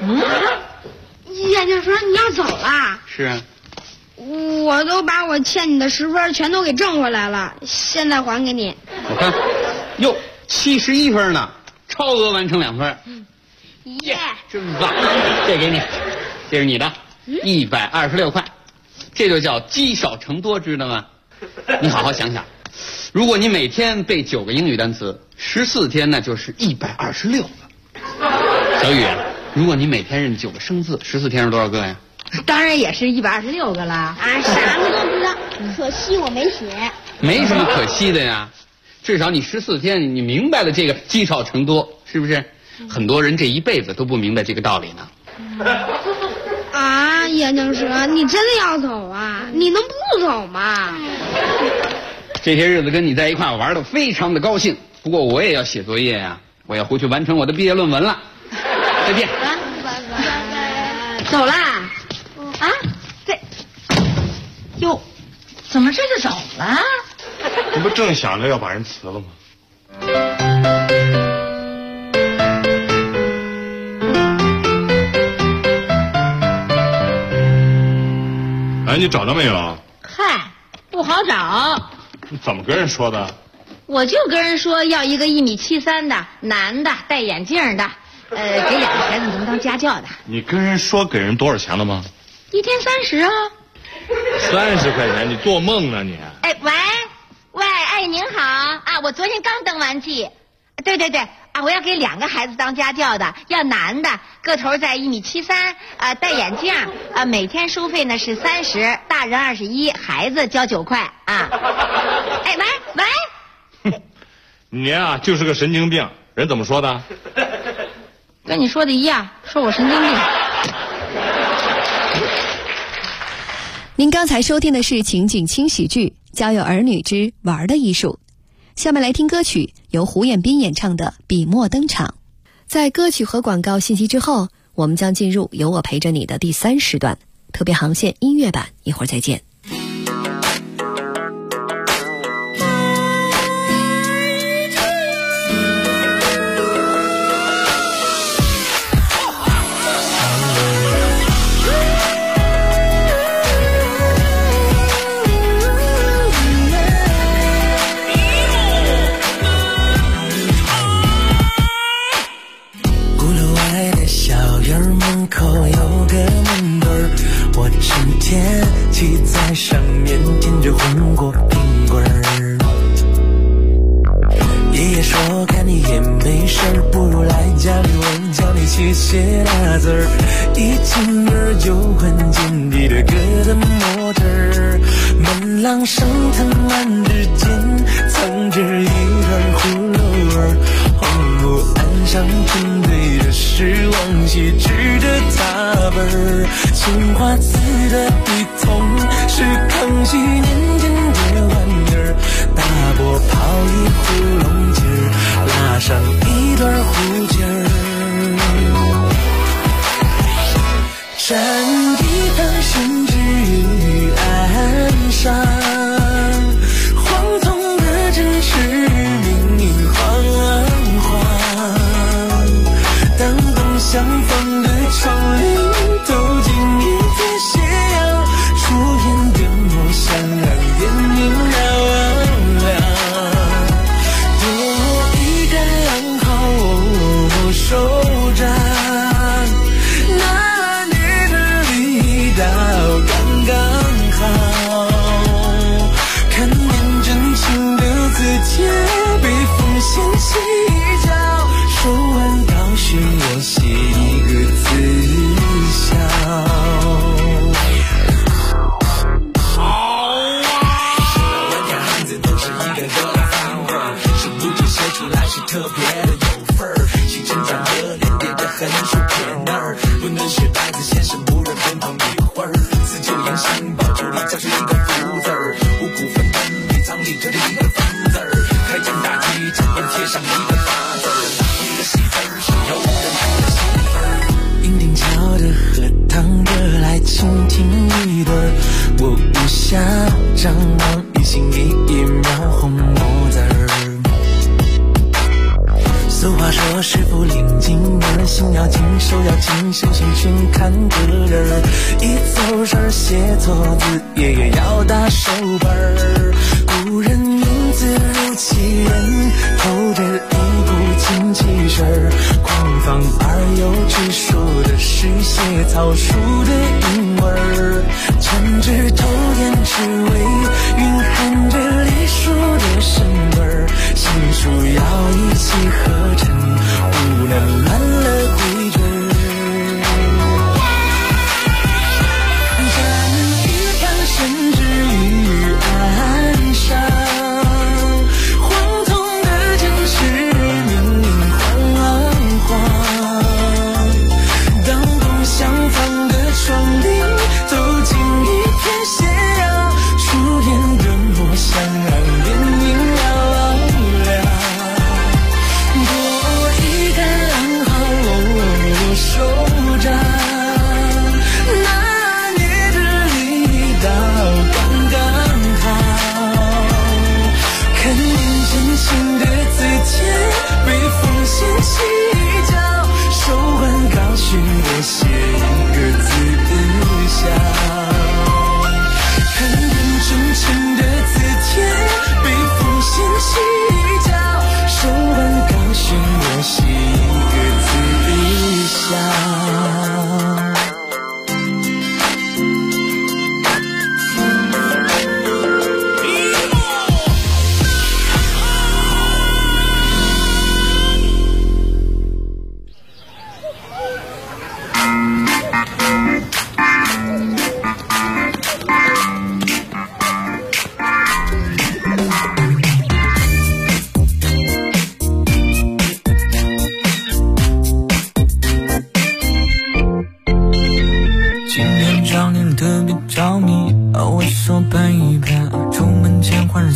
眼镜蛇，你要走了？ 是啊。 我都把我欠你的10分全都给挣回来了，现在还给你。 我看，哟，71分呢，超额完成2分。 耶， 真棒！这给你，这是你的，126块，这就叫积少成多，知道吗？你好好想想，如果你每天背9个英语单词，14天那就是126个。小雨，如果你每天认9个生字，14天是多少个呀？ 当然也是126个了。 啊，啥都不知道，可惜我没写。 没什么可惜的呀，至少你14天你明白了这个积少成多，是不是？很多人这一辈子都不明白这个道理呢。 啊，眼镜蛇，你真的要走啊？你能不走吗？ 这些日子跟你在一块玩得非常的高兴，不过我也要写作业呀，我要回去完成我的毕业论文了。再见。 走啦？啊？这，哟，怎么这就走了？ 你不正想着要把人辞了吗？哎，你找到没有？ 嗨，不好找。 你怎么跟人说的？ 我就跟人说要一个1.73米的男的，戴眼镜的，给2个孩子能当家教的。 你跟人说给人多少钱了吗 ？1天30啊。 30块钱，你做梦呢你？ 哎，喂，哎，您好啊，我昨天刚登完记。对啊，我要给2个孩子当家教的，要男的，个头在1.73米，戴眼镜，每天收费呢是30，大人21，孩子交9块啊。哎，喂， 你啊就是个神经病，人怎么说的？ 跟你说的一样，说我神经病。 您刚才收听的是情景轻喜剧《家有儿女之玩的艺术》。下面来听歌曲，由胡彦斌演唱的《笔墨登场》。在歌曲和广告信息之后，我们将进入由我陪着你的第3时段，特别航线音乐版，一会儿再见。 骑在上面舔着红果苹果儿，爷爷说看你也没事儿，不如来家里我教你写大字儿，一进门就闻见你的歌的墨汁儿，门廊上藤蔓之间藏着一段葫芦儿，红木岸上正对着是往昔织的踏本儿，青花瓷的笔筒是康熙年间的玩意儿，大波泡一壶龙筋儿，拉上一段胡筋儿，沾一汤宣纸于岸上，黄铜的真是明明晃晃，当东厢房的窗棂透进一片斜阳，出烟的墨香让眼睛亮亮，多一个浪好手掌，拿捏的力道刚刚好，看见真情的字帖被风掀起一角，手腕高悬我写一个字笑，万条汉字都是一个个的范味儿，是不知写出来是特别的有份儿，去成长的脸叠着横竖撇捺儿，不能是白字先生不认真碰一会儿，自就养心抱住你教出一个福字儿，五谷分担里藏里着的一个分字儿，开张大吉这边贴上一个大字儿，一个喜字儿是有人读的喜字儿，银锭桥的荷塘的来倾听一对儿，我无暇张望于心里一描红墨字儿，俗话说师傅领进门，心要静手要静，身心全看个人儿，一走神写错字，爷爷要打手本儿，古人名字如其人，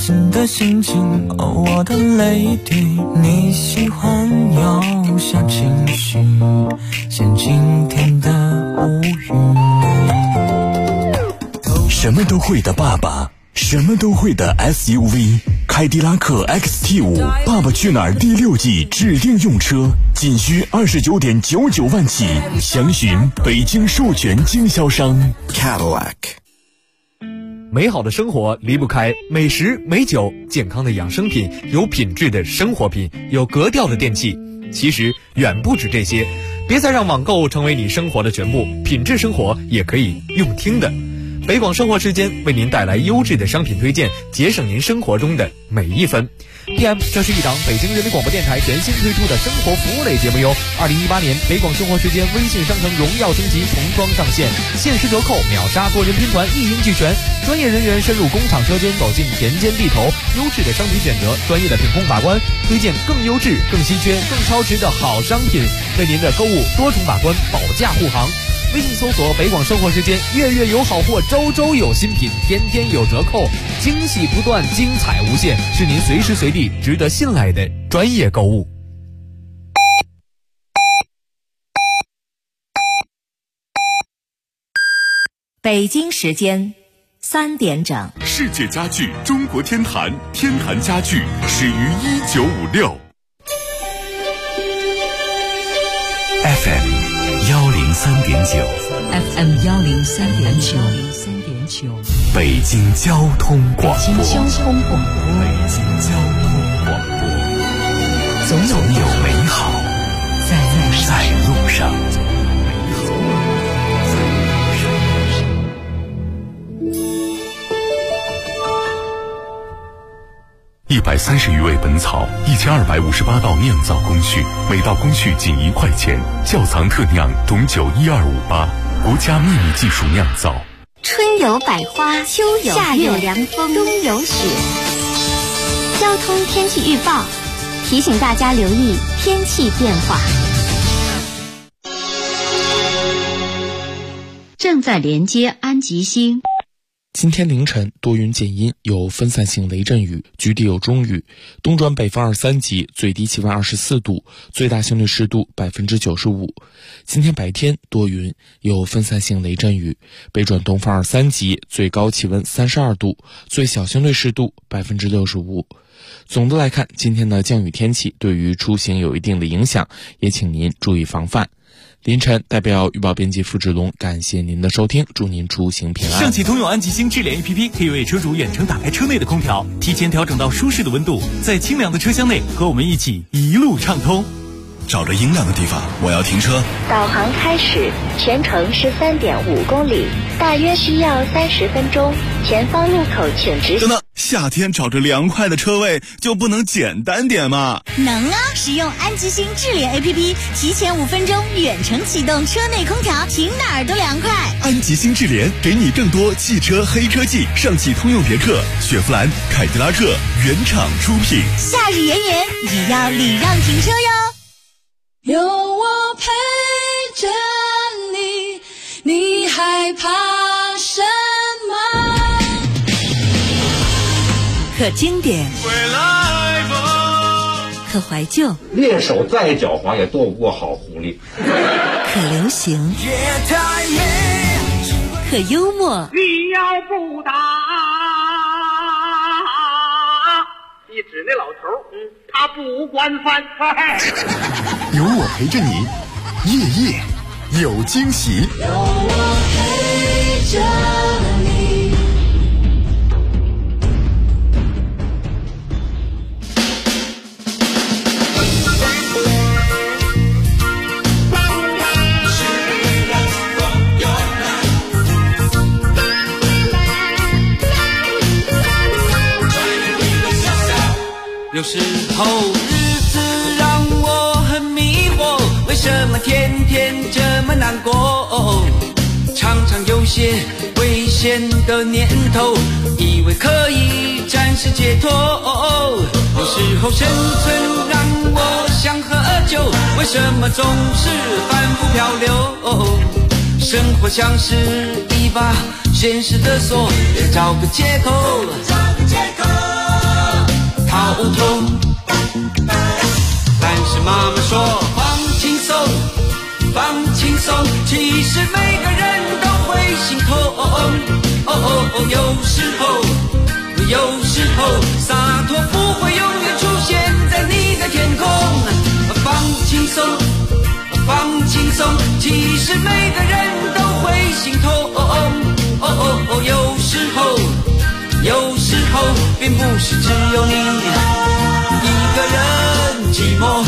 心的心情，我的泪滴，你喜欢有小情绪，像今天的无语。 什么都会的爸爸，什么都会的 SUV， 凯迪拉克 XT5 爸爸去哪儿第6季指定用车，仅需29.99万起，详询北京授权经销商 Cadillac。 美好的生活离不开美食美酒，健康的养生品，有品质的生活品，有格调的电器。其实远不止这些，别再让网购成为你生活的全部，品质生活也可以用听的。北广生活时间为您带来优质的商品推荐，节省您生活中的每一分。PM， 这是一档北京人民广播电台全新推出的生活服务类节目哟。2018年北广生活时间微信商城荣耀升级重装上线，限时折扣，秒杀多人拼团，一应俱全。专业人员深入工厂车间，走进田间地头，优质的商品选择，专业的品控把关，推荐更优质、更稀缺、更超值的好商品，为您的购物多重把关，保驾护航。微信搜索北广生活时间，月月有好货，周周有新品，天天有折扣，惊喜不断，精彩无限，是您随时随地值得信赖的专业购物。 北京时间3点整， 世界家具中国天坛，天坛家具始于1956。 FM 103.9 FM 103.9， 北京交通广播， 北京交通广播， 总有美好在路上。 130余味本草，1258道酿造工序，每道工序仅1块钱。窖藏特酿董酒12588，国家秘密技术酿造。 春有百花，秋有夏有凉风，冬有雪。交通天气预报提醒大家留意天气变化。 正在连接安吉星。 今天凌晨多云见阴，有分散性雷阵雨，局地有中雨，东转北风2、3级，最低气温24度，最大相对湿度95%。今天白天多云，有分散性雷阵雨，北转东风2、3级，最高气温32度，最小相对湿度65%。总的来看，今天的降雨天气对于出行有一定的影响，也请您注意防范。凌晨代表预报编辑付志龙感谢您的收听，祝您出行平安。 上汽通用安吉星智联 APP 可以为车主远程打开车内的空调，提前调整到舒适的温度，在清凉的车厢内和我们一起一路畅通。 找着阴凉的地方，我要停车。 导航开始，全程是3.5公里，大约需要30分钟。前方路口请直行。 等等，夏天找着凉快的车位就不能简单点吗？ 能啊！使用安吉星智联 APP， 提前5分钟远程启动车内空调，停哪儿都凉快。 安吉星智联给你更多汽车黑科技，上汽通用别克、雪佛兰、凯迪拉克原厂出品。 夏日炎炎也要礼让停车哟。 有我陪着你，你害怕什么？ 可经典，可怀旧， 猎手再狡猾也躲不过好狐狸。 可流行，可幽默。 你要不打，你指那老头，他不惯犯。 有我陪着你，夜夜有惊喜。 有我陪着你。 有时候日子让我很迷惑，为什么天天这么难过？常常有些危险的念头，以为可以暂时解脱。有时候生存让我想喝酒，为什么总是反复漂流？生活像是一把现实的锁，找个借口。 其实每个人都会心痛。有时候洒脱不会永远出现在你的天空。放轻松，放轻松，其实每个人都会心痛。有时候并不是只有你一个人寂寞。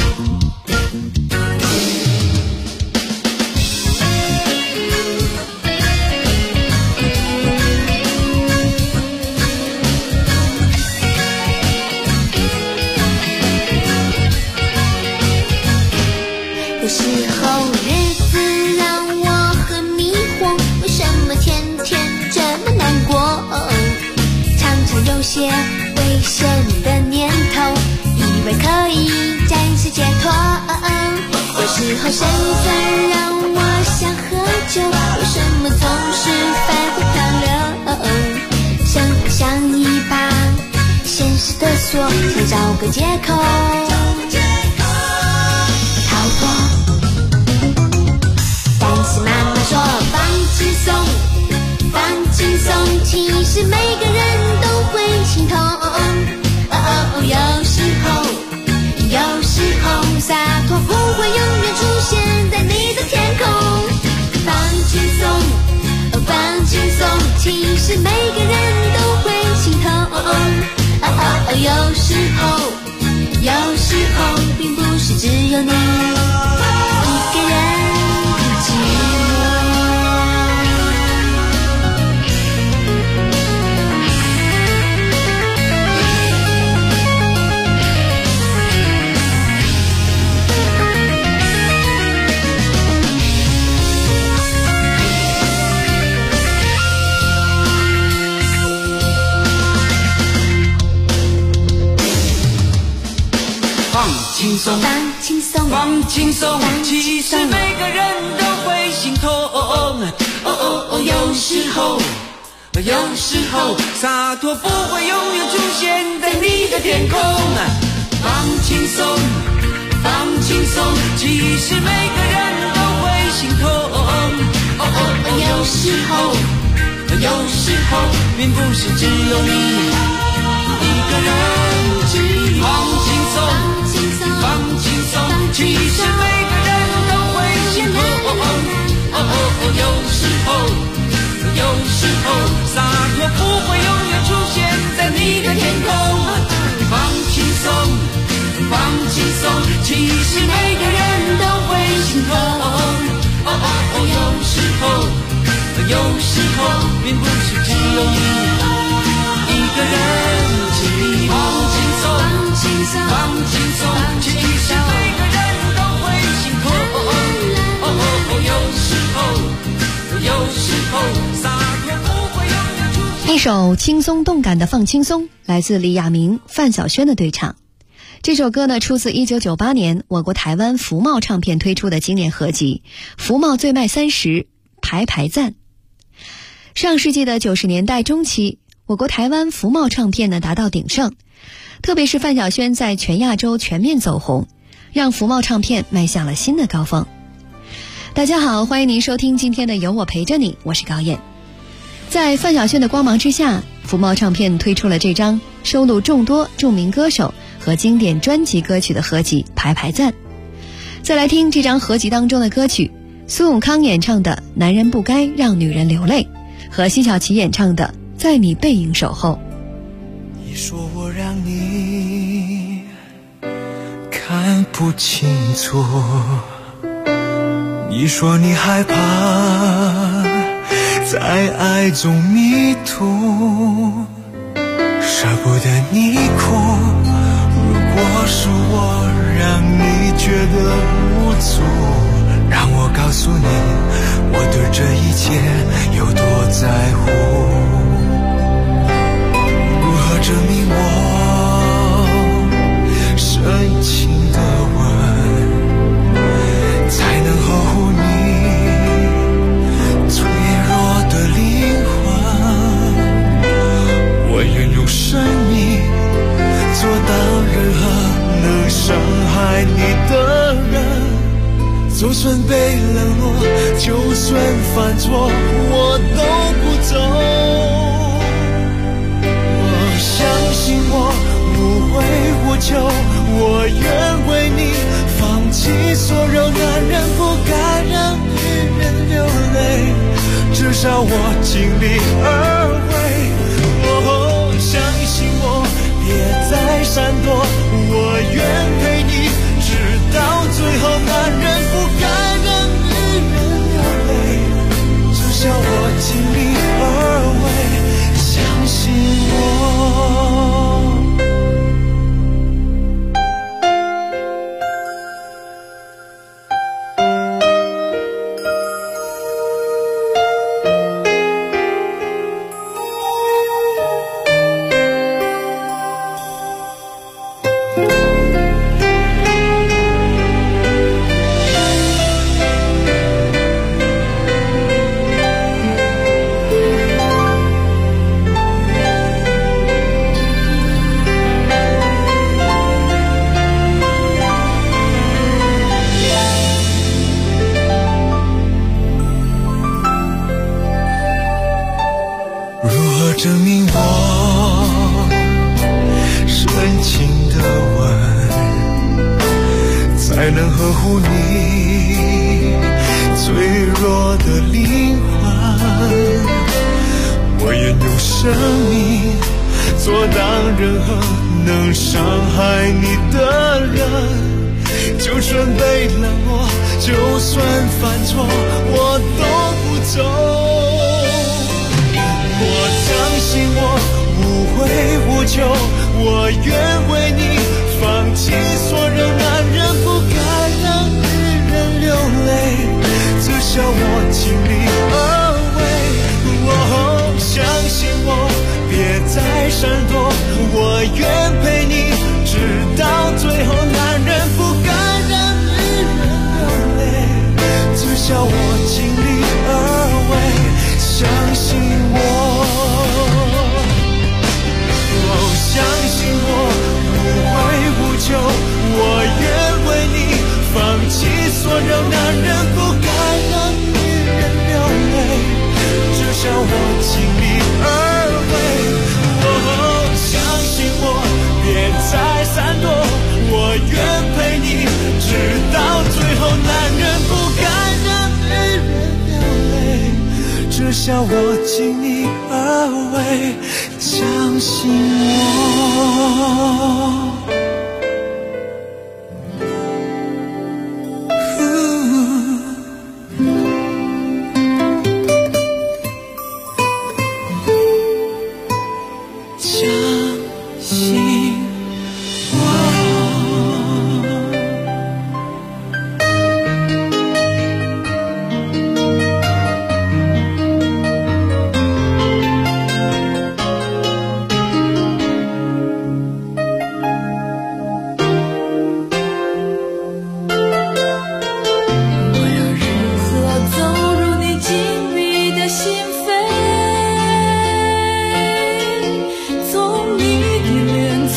有时候日子让我很迷惑，为什么天天这么难过？常常有些危险的念头，以为可以暂时解脱。有时候身份让我想喝酒，为什么总是反复漂流？像不像一把现实的锁，想找个借口逃脱。但是妈妈说放轻松，放轻松，其实每个人都会心痛。有时候洒脱不会永远出现在你的天空。放轻松，放轻松，其实每个人都会心痛。有时候并不是只有你一个人寂寞。 放轻松， 放轻松， 放轻松，其实每个人都会心痛。有时候洒脱不会永远出现在你的天空。放轻松，放轻松，其实每个人都会心痛。有时候并不是只有你一个人寂寞。放轻松，放轻松，其实每个人都会心痛。有时候洒脱不会永远出现在你的天空。放轻松，放轻松，其实每个人都会心痛。有时候并不是只有你一个人寂寞。放轻松，放轻松，其实每个人都会心痛。有时候洒脱不会永远出现。 一首轻松动感的《放轻松》来自李亚明、范晓萱的对唱。这首歌呢，出自1998年我国台湾福茂唱片推出的经典合集《福茂最卖30排排赞》。上世纪的90年代中期，我国台湾福茂唱片呢达到鼎盛，特别是范晓萱在全亚洲全面走红，让福茂唱片迈向了新的高峰。大家好，欢迎您收听今天的有我陪着你，我是高燕。在范晓萱的光芒之下，福茂唱片推出了这张收录众多著名歌手和经典专辑歌曲的合集《排排赞》。再来听这张合集当中的歌曲，苏永康演唱的《男人不该让女人流泪》和辛晓琪演唱的《在你背影守候》。 你说我让你看不清楚，你说你害怕在爱中迷途，舍不得你哭。如果是我让你觉得无助，让我告诉你我对这一切有多在乎。如何证明我深情的吻才能呵护你脆弱的灵魂？我愿用生命做到任何能伤害你的人， 就算被冷落，就算犯错，我都不走。我相信我无悔无求，我愿为你放弃所有男人不该让女人流泪，至少我尽力而为。我相信我别再闪躲，我愿陪你直到最后，男人不该让女人流泪，至少我尽力而为，相信我。证明我深情的吻才能呵护你脆弱的灵魂，我愿用生命阻挡任何能伤害你的人，就算被冷落，就算犯错，我都不走。我相信我无悔无求，我愿为你放弃所有男人不该让女人流泪，至少我尽力而为。我相信我别再闪躲，我愿陪你直到最后，男人不该让女人流泪，至少我尽力而为，相信我。相信我无悔无求，我愿为你放弃所有男人不该让女人流泪，至少我尽力而为。我相信我别再闪躲，我愿陪你直到最后，男人不该让女人流泪，至少我尽力而为，相信我。 从你的脸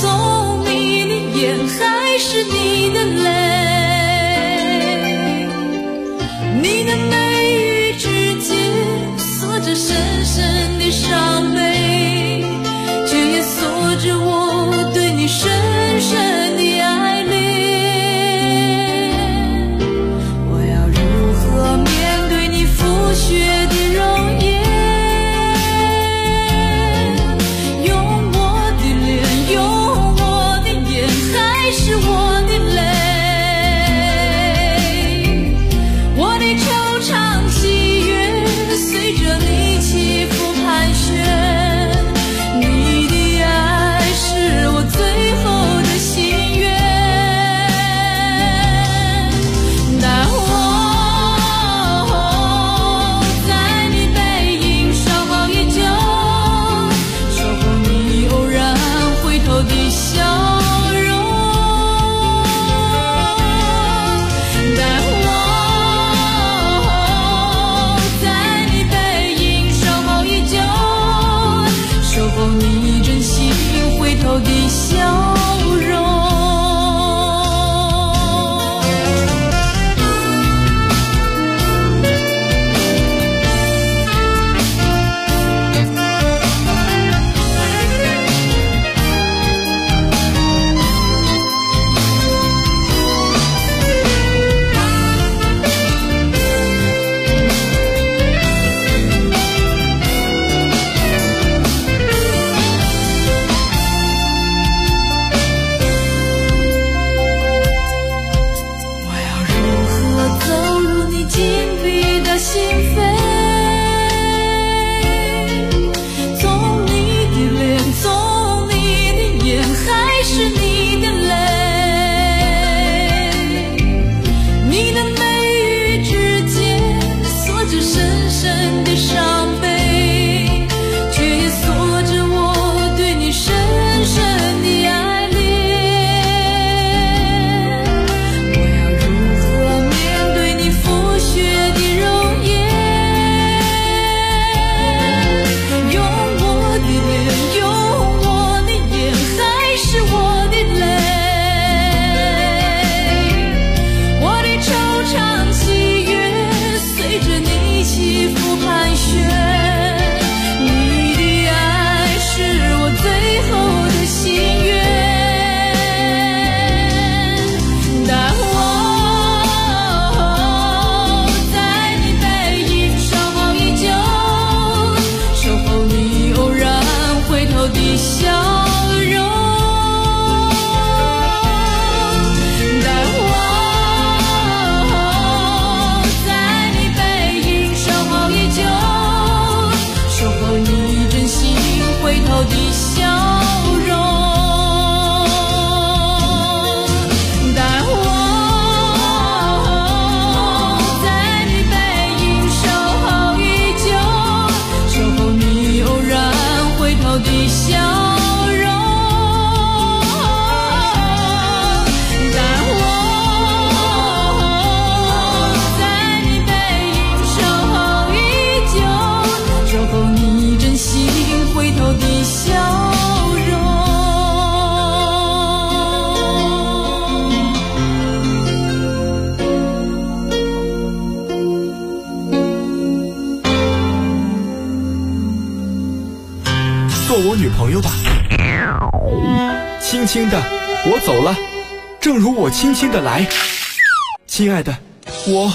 轻轻的，我走了，正如我轻轻的来。亲爱的，我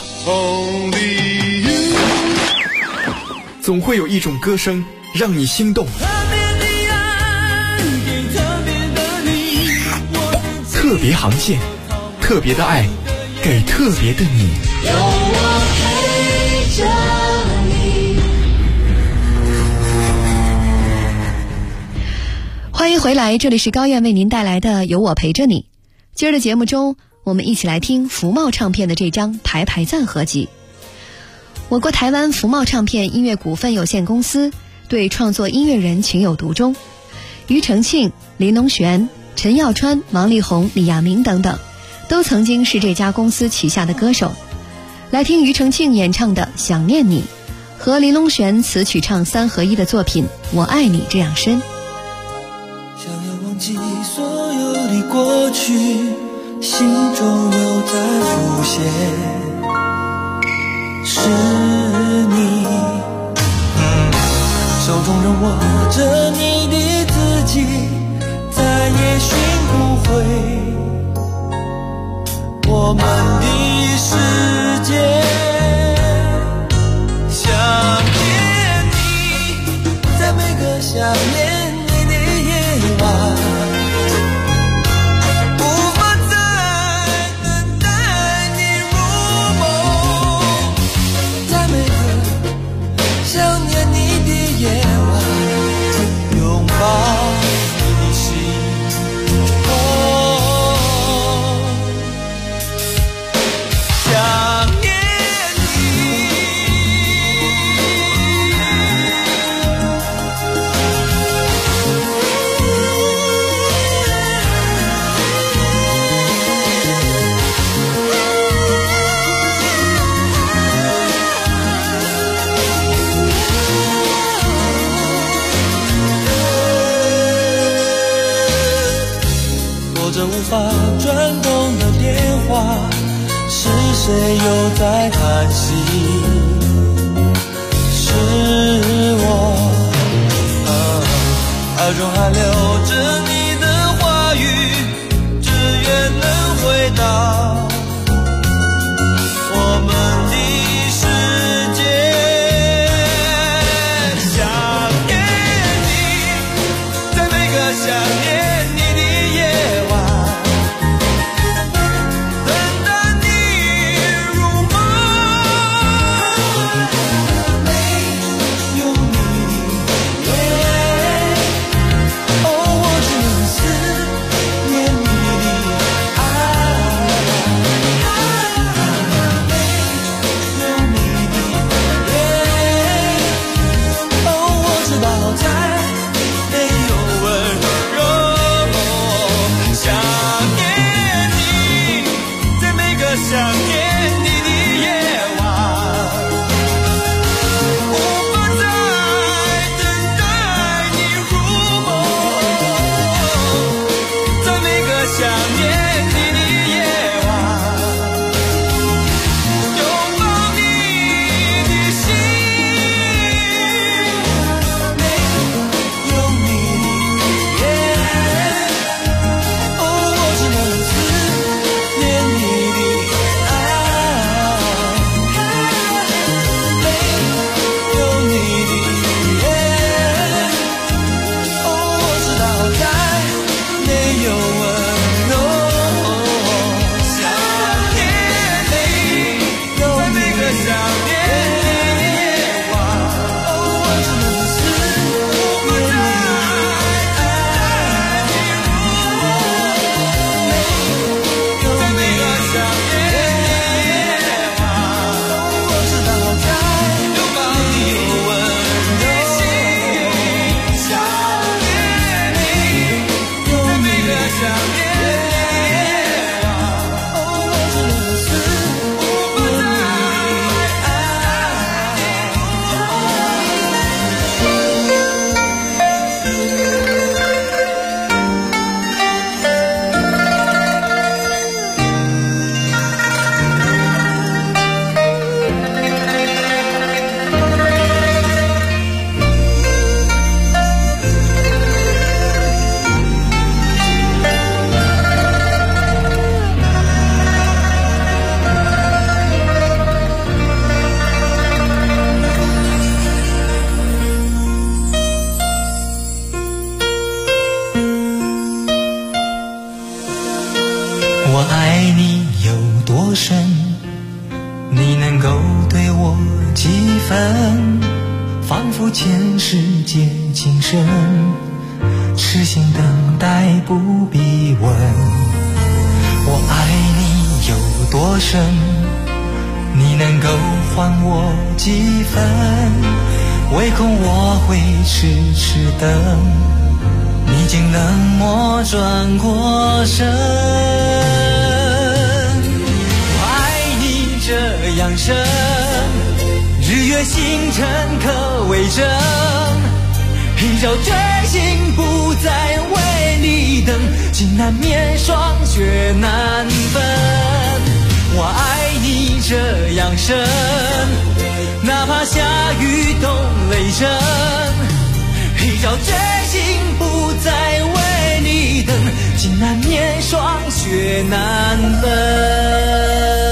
总会有一种歌声让你心动。特别航线，特别的爱，给特别的你。有我陪着你。欢迎回来，这里是高燕为您带来的有我陪着你。今儿的节目中，我们一起来听福茂唱片的这张《排排赞》合集。我国台湾福茂唱片音乐股份有限公司对创作音乐人情有独钟，庾澄庆、林隆璇、陈耀川、王力宏、李亚明等等都曾经是这家公司旗下的歌手。来听庾澄庆演唱的《想念你》和林隆璇词曲唱3合1的作品《我爱你这样深》。 想要忘记所有的过去，心中又在浮现，是你，手中仍握着你的字迹，再也寻不回我们的世界。想念你，在每个想念你的夜晚，无法再能带你入梦，在每个想念你的夜晚，拥抱无法转动的电话，是谁又在叹息？是我，耳中还留着你的话语，只愿能回到我们的世界。想念你，在每个想念你的夜晚，没有你，我只你有多深，你能够对我几分？仿佛前世皆今生，痴心等待不必问。我爱你有多深，你能够还我几分？唯恐我会痴痴等，你竟冷漠转过身。我爱你这样深，日月星辰可为证，一朝决心不再为你等，情难免霜雪难分。我爱你这样深，哪怕下雨冻雷震，一朝决心不再为你等，情难免霜雪难分。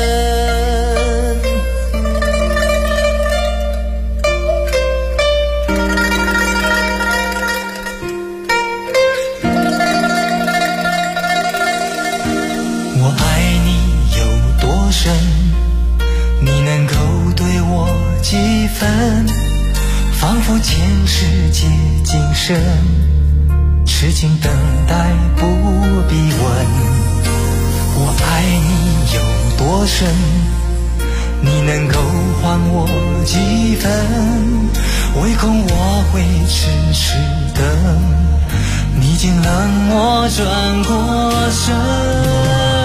你能够对我几分？仿佛前世皆今生，痴情等待不必问。我爱你有多深，你能够还我几分？唯恐我会痴痴等，你竟冷漠转过身。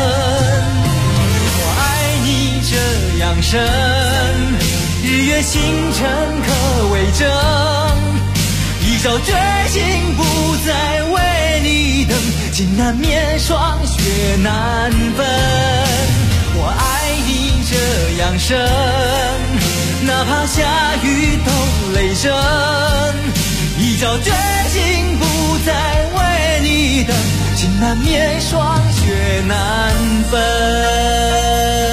这样深，日月星辰可为证，一朝决心不再为你等，情难免霜雪难分。我爱你这样深，哪怕下雨冻雷震，一朝决心不再为你等，情难免霜雪难分。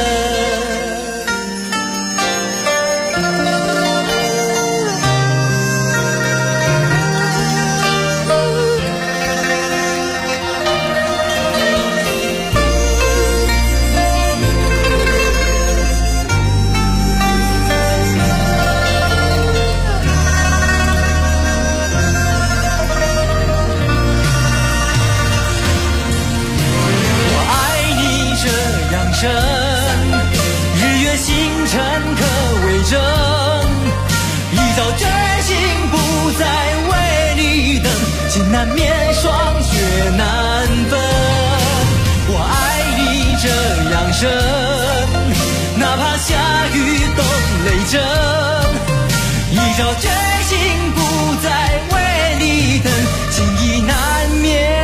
日月星辰可为证，一朝决心不再为你等，情难免霜雪难分。我爱你这样深，哪怕下雨冻雷震，一朝决心不再为你等，情意难免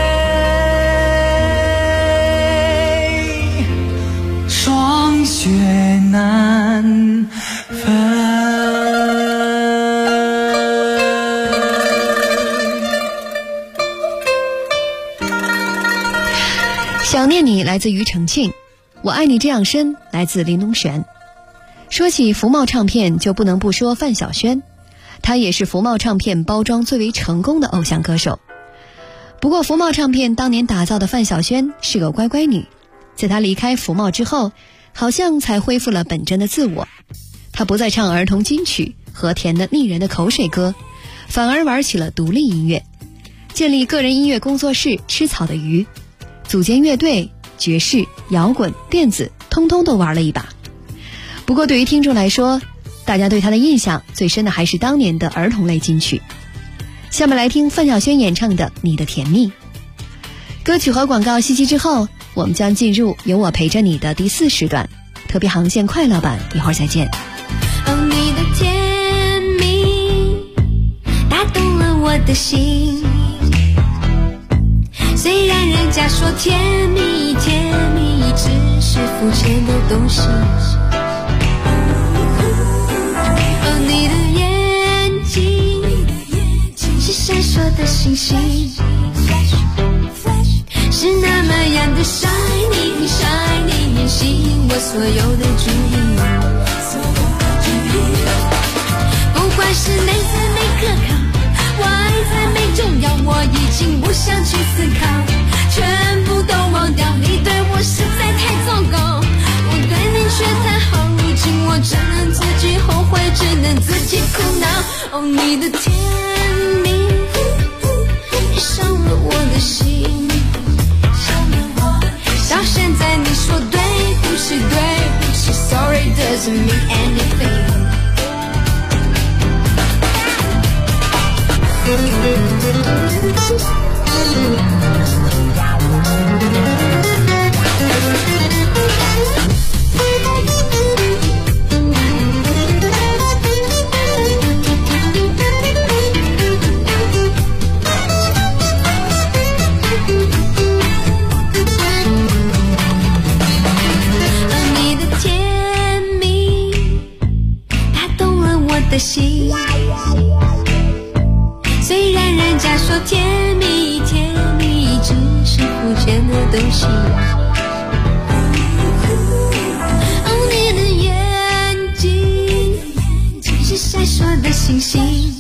霜雪难分。 想念你来自庾澄庆，我爱你这样深来自林东璇。说起福茂唱片，就不能不说范晓萱，她也是福茂唱片包装最为成功的偶像歌手。不过福茂唱片当年打造的范晓萱是个乖乖女，在她离开福茂之后，好像才恢复了本真的自我。她不再唱儿童金曲和甜得腻人的口水歌，反而玩起了独立音乐，建立个人音乐工作室吃草的鱼，组建乐队，爵士、摇滚、电子通通都玩了一把。不过对于听众来说，大家对她的印象最深的还是当年的儿童类金曲。下面来听范晓萱演唱的《你的甜蜜》。歌曲和广告息息之后，我们将进入有我陪着你的第4时段，特别航线快乐版，一会儿再见。 哦，你的甜蜜打动了我的心，虽然人家说甜蜜甜蜜只是肤浅的东西，哦，你的眼睛是闪烁的星星，是那么样的 shining shining， 吸引我所有的注意。不管是内在美可靠，外在美重要，我已经不想去思考，全部都忘掉，你对我是哦，你的甜蜜也伤了我的心，到现在你说对不起对不起 Sorry doesn't mean anything。 你的甜蜜打动了我的心，虽然人家说甜蜜甜蜜只是肤浅的东西。哦，你的眼睛是闪烁的星星，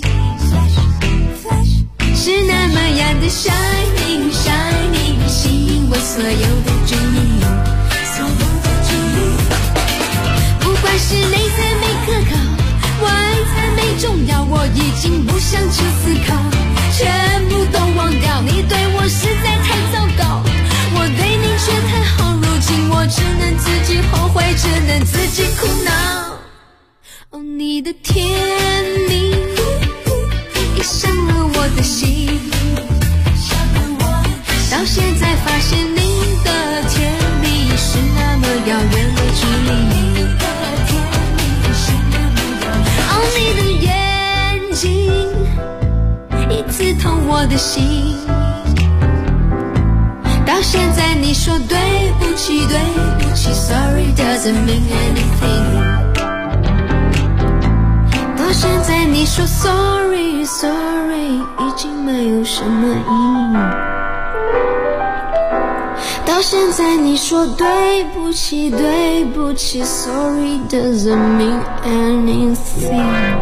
是那么样的 shining shining， 吸引我所有的注意。不管是内在美可靠，外在美重要，我已经不想去思考，全部都忘掉。你对我实在太糟糕，我对你却太好，如今我只能自己后悔，只能自己苦恼。哦，你的甜蜜也伤了我的心，到现在发现你的甜蜜是那么遥远的距离。哦，你的眼睛已刺痛我的心，到现在你说对不起对不起 Sorry doesn't mean anything， 到现在你说 Sorry Sorry 已经没有什么意义，到现在你说对不起对不起 Sorry doesn't mean anything。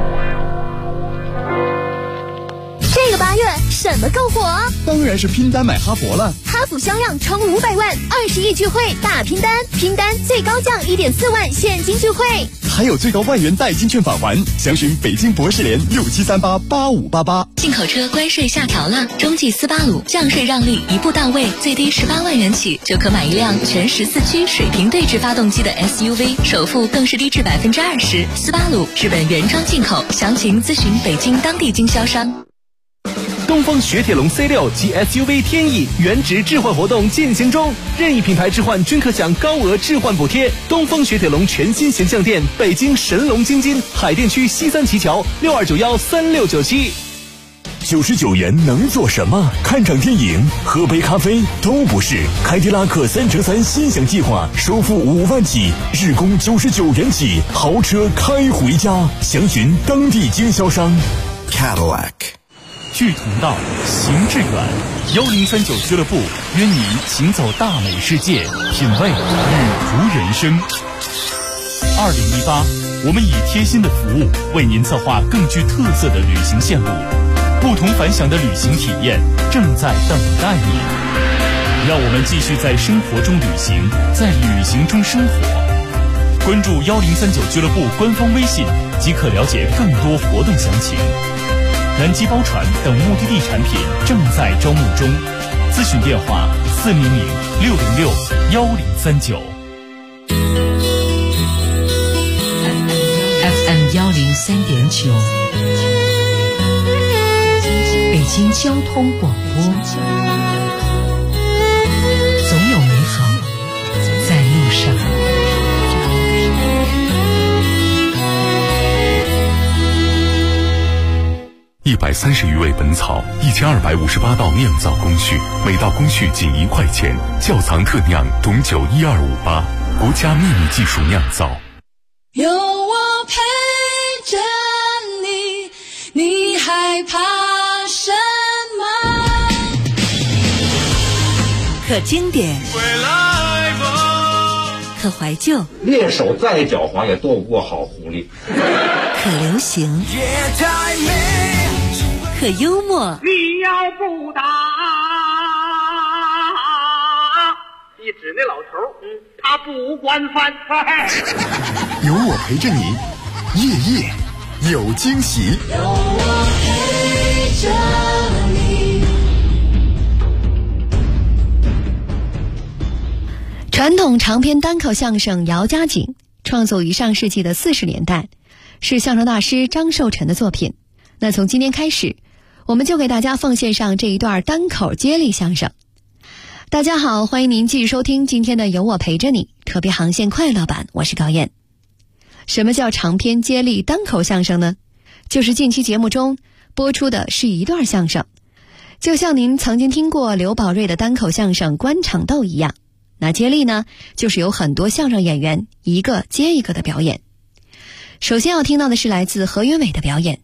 这个8月什么更火？ 当然是拼单买哈佛了。 哈弗销量冲500万，20亿聚会大拼单，拼单最高降1.4万现金聚会， 还有最高万元代金券返还。详询北京博士联67388588。 进口车关税下调了，中际斯巴鲁降税让利一步到位，最低18万元起就可买一辆全14驱水平对置发动机的 SUV， 首付更是低至20%。斯巴鲁日本原装进口，详情咨询北京当地经销商。 东风雪铁龙 C6 及 SUV 天翼原值置换活动进行中，任意品牌置换均可享高额置换补贴。东风雪铁龙全新形象店，北京神龙京津海淀区西三旗桥62913697。 99元能做什么？看场电影、喝杯咖啡都不是。凯迪拉克3乘3心享计划，首付5万起，日供99元起，豪车开回家。详询当地经销商。 Cadillac。 聚同道，行致远，1039俱乐部约你行走大美世界，品味旅途人生。2018，我们以贴心的服务为您策划更具特色的旅行线路，不同凡响的旅行体验正在等待你。让我们继续在生活中旅行，在旅行中生活。关注1039俱乐部官方微信，即可了解更多活动详情。南极包船等目的地产品正在招募中，咨询电话400-606-1039。 FM 103.9，北京交通广播，总有美好在路上。 130余味本草，1258道酿造工序，每道工序仅1块钱。窖藏特酿董酒12588，国家秘密技术酿造。 有我陪着你，你害怕什么？ 可经典，可怀旧， 猎手再狡猾也躲不过好狐狸。 可流行，可幽默。 你要不打，你指那老头，他不惯犯。 有我陪着你，夜夜有惊喜。 有我陪着你。 传统长篇单口相声《姚家井》创作于上世纪的40年代，是相声大师张寿臣的作品。那从今天开始，我们就给大家奉献上这一段单口接力相声。大家好，欢迎您继续收听今天的有我陪着你特别航线快乐版，我是高燕。什么叫长篇接力单口相声呢？就是近期节目中播出的是一段相声，就像您曾经听过刘宝瑞的单口相声《官场斗》一样。那接力呢，就是有很多相声演员一个接一个的表演。首先要听到的是来自何云伟的表演。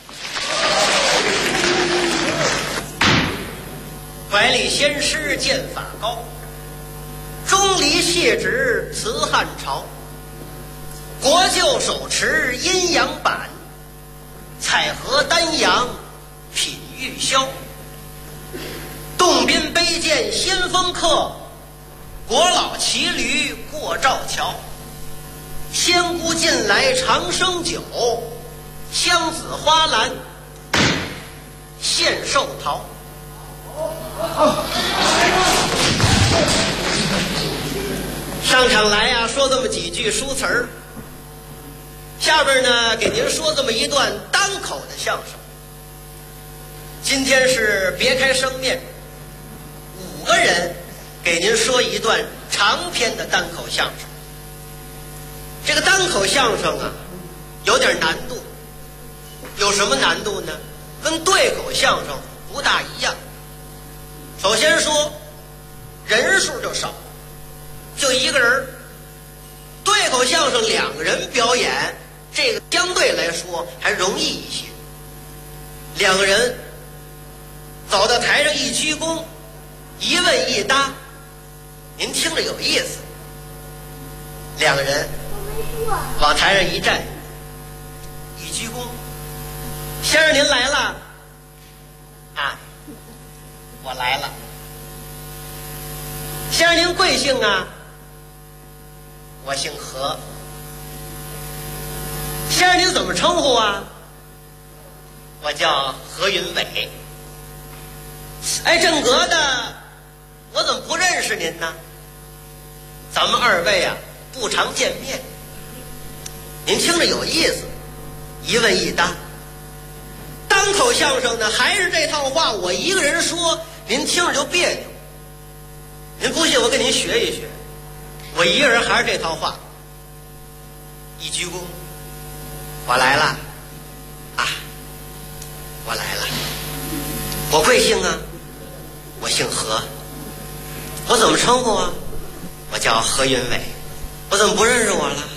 百里仙师剑法高，钟离谢职辞汉朝。国舅手持阴阳板，采荷丹阳品玉箫。洞宾杯剑先锋客，国老骑驴过赵桥。仙姑近来长生酒，香子花篮献寿桃。上场来呀，说这么几句书词儿。下边呢，给您说这么一段单口的相声。今天是别开生面，5个人给您说一段长篇的单口相声。这个单口相声啊，有点难度。有什么难度呢？跟对口相声不大一样。首先说，人数就少，就一个人。对口相声2个人表演，这个相对来说还容易一些。2个人走到台上一鞠躬，一问一答，您听着有意思。2个人往台上一站，一鞠躬，先生您来了啊，我来了。先生您贵姓啊？我姓何。先生您怎么称呼啊？我叫何云伟。哎，正格的，我怎么不认识您呢？咱们2位啊不常见面，您听着有意思，一问一答。单口相声呢，还是这套话，我一个人说，您听着就别扭。您不信，我跟您学一学。我一个人还是这套话，一鞠躬，我来了啊，我来了。我贵姓啊？我姓何。我怎么称呼啊？我叫何云伟。我怎么不认识我了？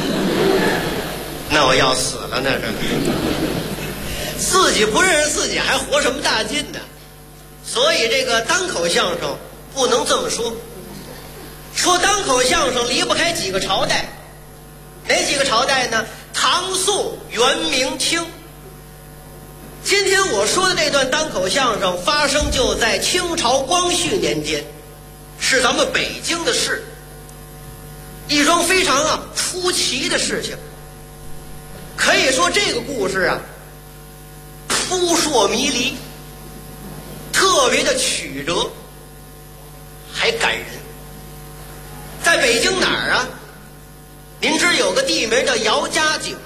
那我要死了呢，这自己不认识自己，还活什么大劲呢？所以这个单口相声不能这么说。说单口相声离不开几个朝代，哪几个朝代呢？唐宋元明清。今天我说的这段单口相声发生就在清朝光绪年间，是咱们北京的事，一桩非常出奇的事情。可以说这个故事啊，扑朔迷离，特别的曲折，还感人。在北京哪儿啊？您知有个地名叫姚家井，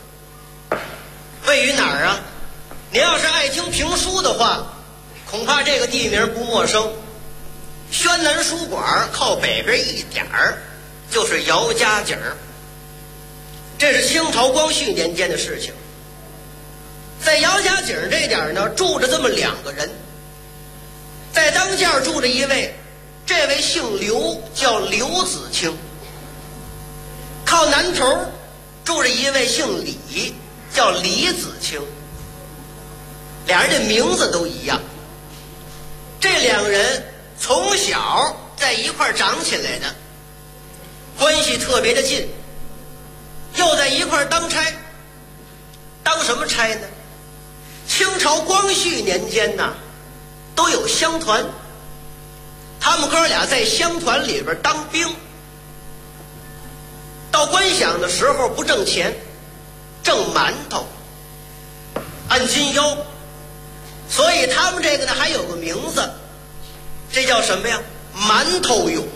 位于哪儿啊？您要是爱听评书的话，恐怕这个地名不陌生。宣南书馆靠北边一点儿就是姚家井，这是清朝光绪年间的事情。在姚家井这点呢，住着这么2个人，在当间住着一位，这位姓刘，叫刘子清。靠南头住着一位姓李，叫李子清。俩人的名字都一样。这2个人从小在一块长起来的，关系特别的近，又在一块当差。当什么差呢？清朝光绪年间呐，都有乡团，他们哥俩在乡团里边当兵。到官饷的时候不挣钱，挣馒头， 按金腰，所以他们这个呢还有个名字，这叫什么呀？馒头俑。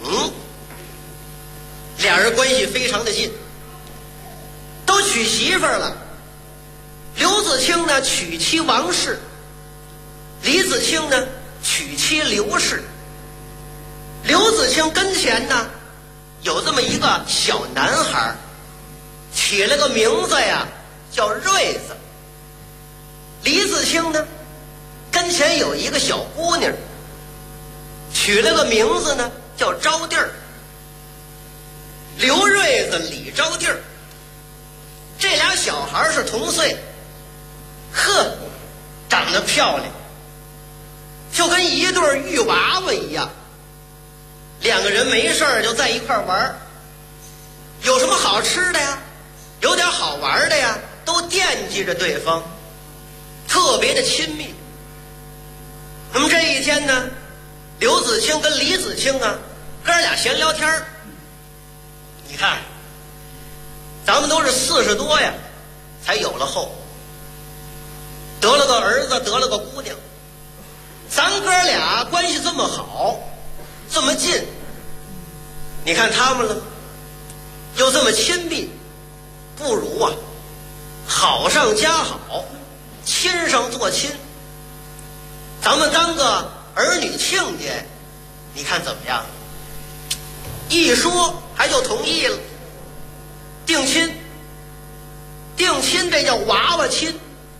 俩人关系非常的近，都娶媳妇儿了。刘子清呢娶妻王氏，李子清呢娶妻刘氏。刘子清跟前呢有这么一个小男孩，起了个名字呀叫瑞子。李子清呢跟前有一个小姑娘，取了个名字呢叫招娣儿。刘瑞子、李招娣儿，这俩小孩是同岁，呵，长得漂亮，就跟一对玉娃娃一样。两个人没事儿就在一块玩，有什么好吃的呀，有点好玩的呀，都惦记着对方，特别的亲密。那么这一天呢，刘子清跟李子清啊哥俩闲聊天儿。你看咱们都是40多呀才有了后，得了个儿子，得了个姑娘，咱哥俩关系这么好，这么近，你看他们了又这么亲密，不如啊好上加好，亲上做亲，咱们当个儿女亲家，你看怎么样？一说还就同意了，定亲。定亲这叫娃娃亲，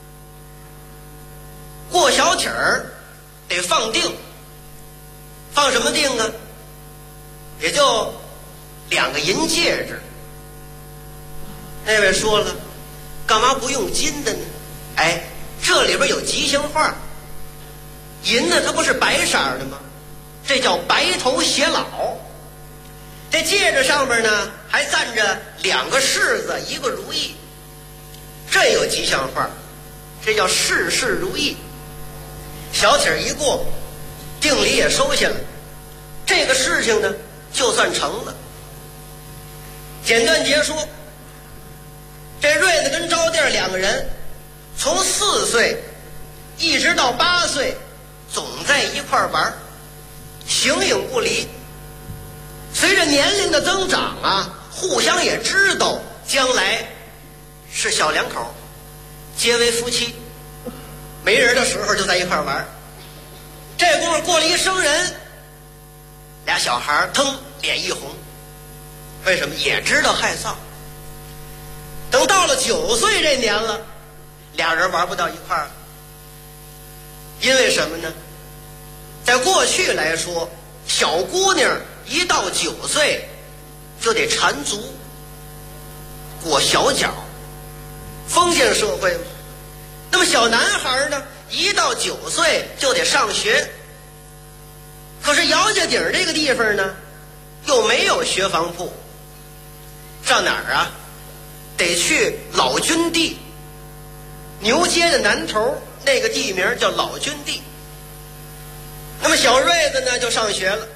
过小体儿得放定，放什么定啊？也就2个银戒指。那位说了，干嘛不用金的呢？哎，这里边有吉祥话。银呢它不是白色的吗？这叫白头偕老。这戒指上面呢还站着2个柿子，1个如意，这有吉祥话，这叫事事如意。小帖一过，定礼也收下了，这个事情呢就算成了。简短截说，这瑞子跟招娣2个人从4岁一直到8岁总在一块玩，形影不离。随着年龄的增长啊，互相也知道将来是小两口，结为夫妻，没人的时候就在一块玩。这功夫过了一生人，俩小孩腾脸一红，为什么？也知道害臊。等到了9岁这年了，俩人玩不到一块儿了。因为什么呢？在过去来说，小姑娘一到9岁就得缠足裹小脚，封建社会嘛。那么小男孩呢，一到9岁就得上学。可是姚家底这个地方呢，又没有学房铺，上哪儿啊？得去老君地，牛街的南头那个地名叫老君地。那么小瑞子呢就上学了，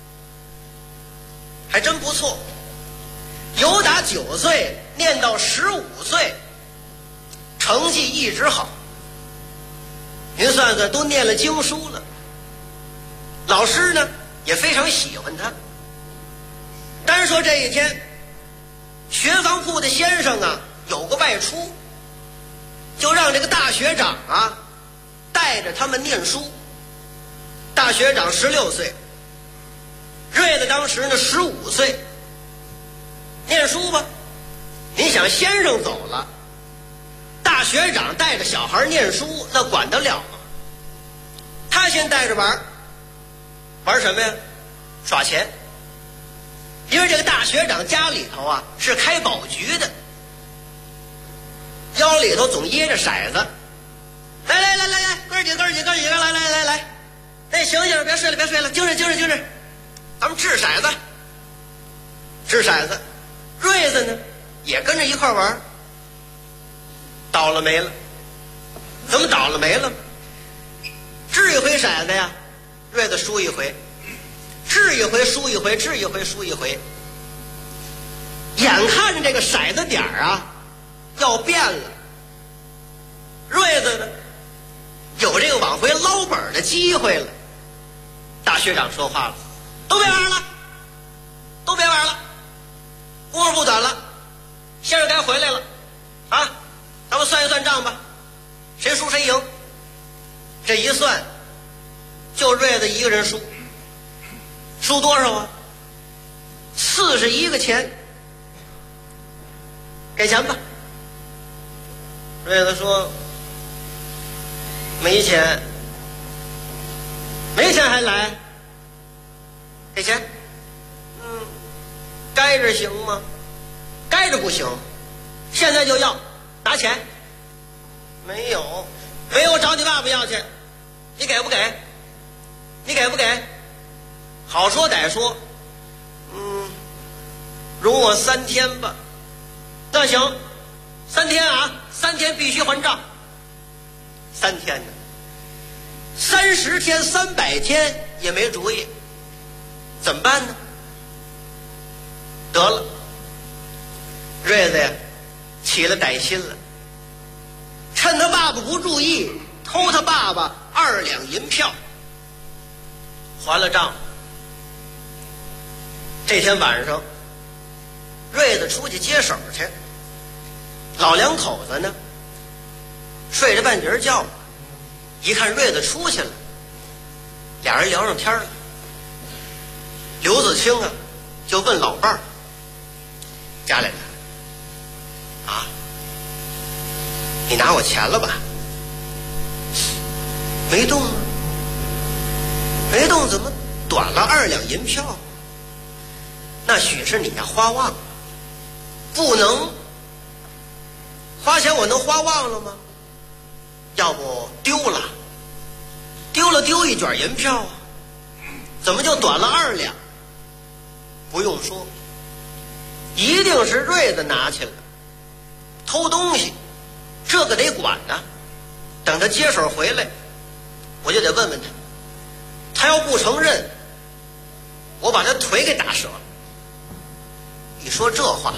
还真不错，由打9岁念到15岁，成绩一直好。您算算，都念了经书了，老师呢也非常喜欢他。单说这一天，学房铺的先生啊有个外出，就让这个大学长啊带着他们念书。大学长16岁，瑞子当时呢15岁。念书吧，你想先生走了，大学长带着小孩念书，那管得了吗？他先带着玩，玩什么呀？耍钱。因为这个大学长家里头啊是开宝局的，腰里头总掖着骰子。来，哥几个，来，哎，醒，别睡了，精神，咱们掷骰子。瑞子呢也跟着一块玩，倒了霉了。怎么倒了霉了？掷一回骰子呀，瑞子输一回，掷一回输一回，掷一回输一回。眼看着这个骰子点儿啊要变了， 瑞子呢，有这个往回捞本的机会了。大学长说话了：“都别玩了，都别玩了，功夫不短了，先生该回来了啊！咱们算一算账吧，谁输谁赢。”这一算，就瑞子一个人输，输多少啊？41个钱。给钱吧。瑞子说：“没钱，没钱还来？给钱。该着行吗？该着不行，现在就要拿钱。没有，没有，找你爸爸要去。你给不给？你给不给？好说歹说，容我3天吧。那行，3天啊，3天必须还账。3天呢，30天、300天也没主意，怎么办呢？得了，瑞子呀，起了歹心了，趁他爸爸不注意，偷他爸爸2两银票，还了账。这天晚上，瑞子出去接手去，老两口子呢睡着半截觉，一看瑞子出去了，俩人聊上天了。刘子清啊就问老伴儿：“家里人啊，你拿我钱了吧？”没动啊，没动，怎么短了2两银票？那许是你呀花忘了，不能花钱，我能花忘了吗？要不丢了，丢一卷银票啊，怎么就短了2两？不用说，一定是瑞子拿去了，偷东西，这个得管呢。等他接手回来，我就得问问他，他要不承认，我把他腿给打折了。一说这话，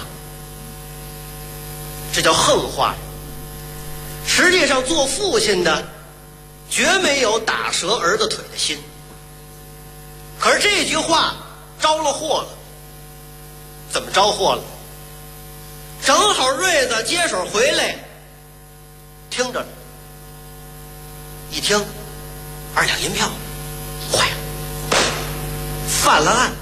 这叫横话。实际上做父亲的绝没有打折儿子腿的心，可是这句话招了祸了。怎么招祸了？正好瑞子接手回来，听着了，一听2两银票，坏了，犯了案，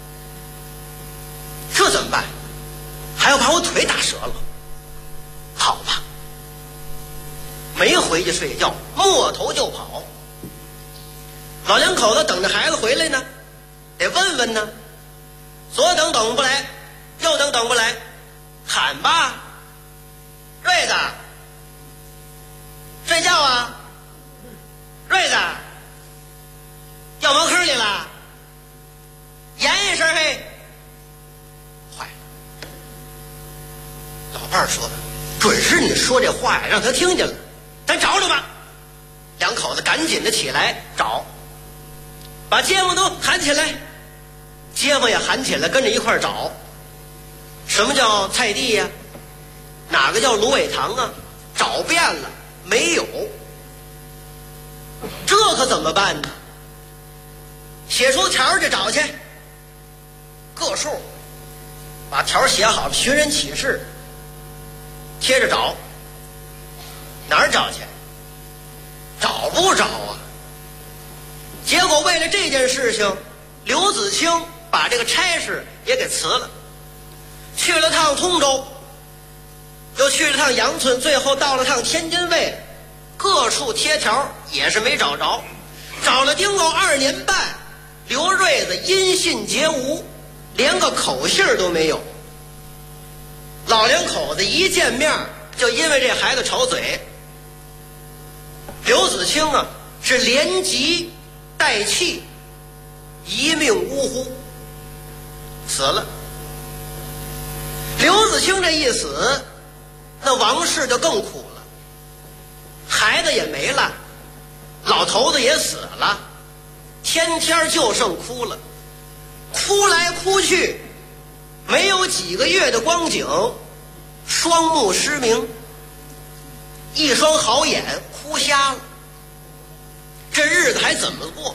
这怎么办？还要把我腿打折了。好吧，没回去睡觉，摸头就跑。老两口子等着孩子回来呢，得问问呢，左等等不来，右等等不来，喊吧，瑞子，睡觉啊，瑞子，掉茅坑里了，严一声嘿。坏了，老伴儿说，准是你说这话呀，让他听见了，咱找找吧。两口子赶紧的起来找，把街坊都喊起来，街坊也喊起来，跟着一块儿找。什么叫菜地呀？哪个叫芦苇塘啊？找遍了没有，这可怎么办呢？写出条去找去，个数把条写好了，寻人启事，贴着找。哪儿找去？找不着啊！结果为了这件事情，刘子清把这个差事也给辞了，去了趟通州，又去了趟杨村，最后到了趟天津卫，各处贴条也是没找着，找了丁够2年半，刘瑞子音信皆无，连个口信都没有。老两口子一见面就因为这孩子吵嘴，刘子清啊是连急带气，一命呜呼，死了。刘子清这一死，那王氏就更苦了，孩子也没了，老头子也死了，天天就剩哭了，哭来哭去，没有几个月的光景，双目失明。 一双好眼哭瞎了，这日子还怎么过？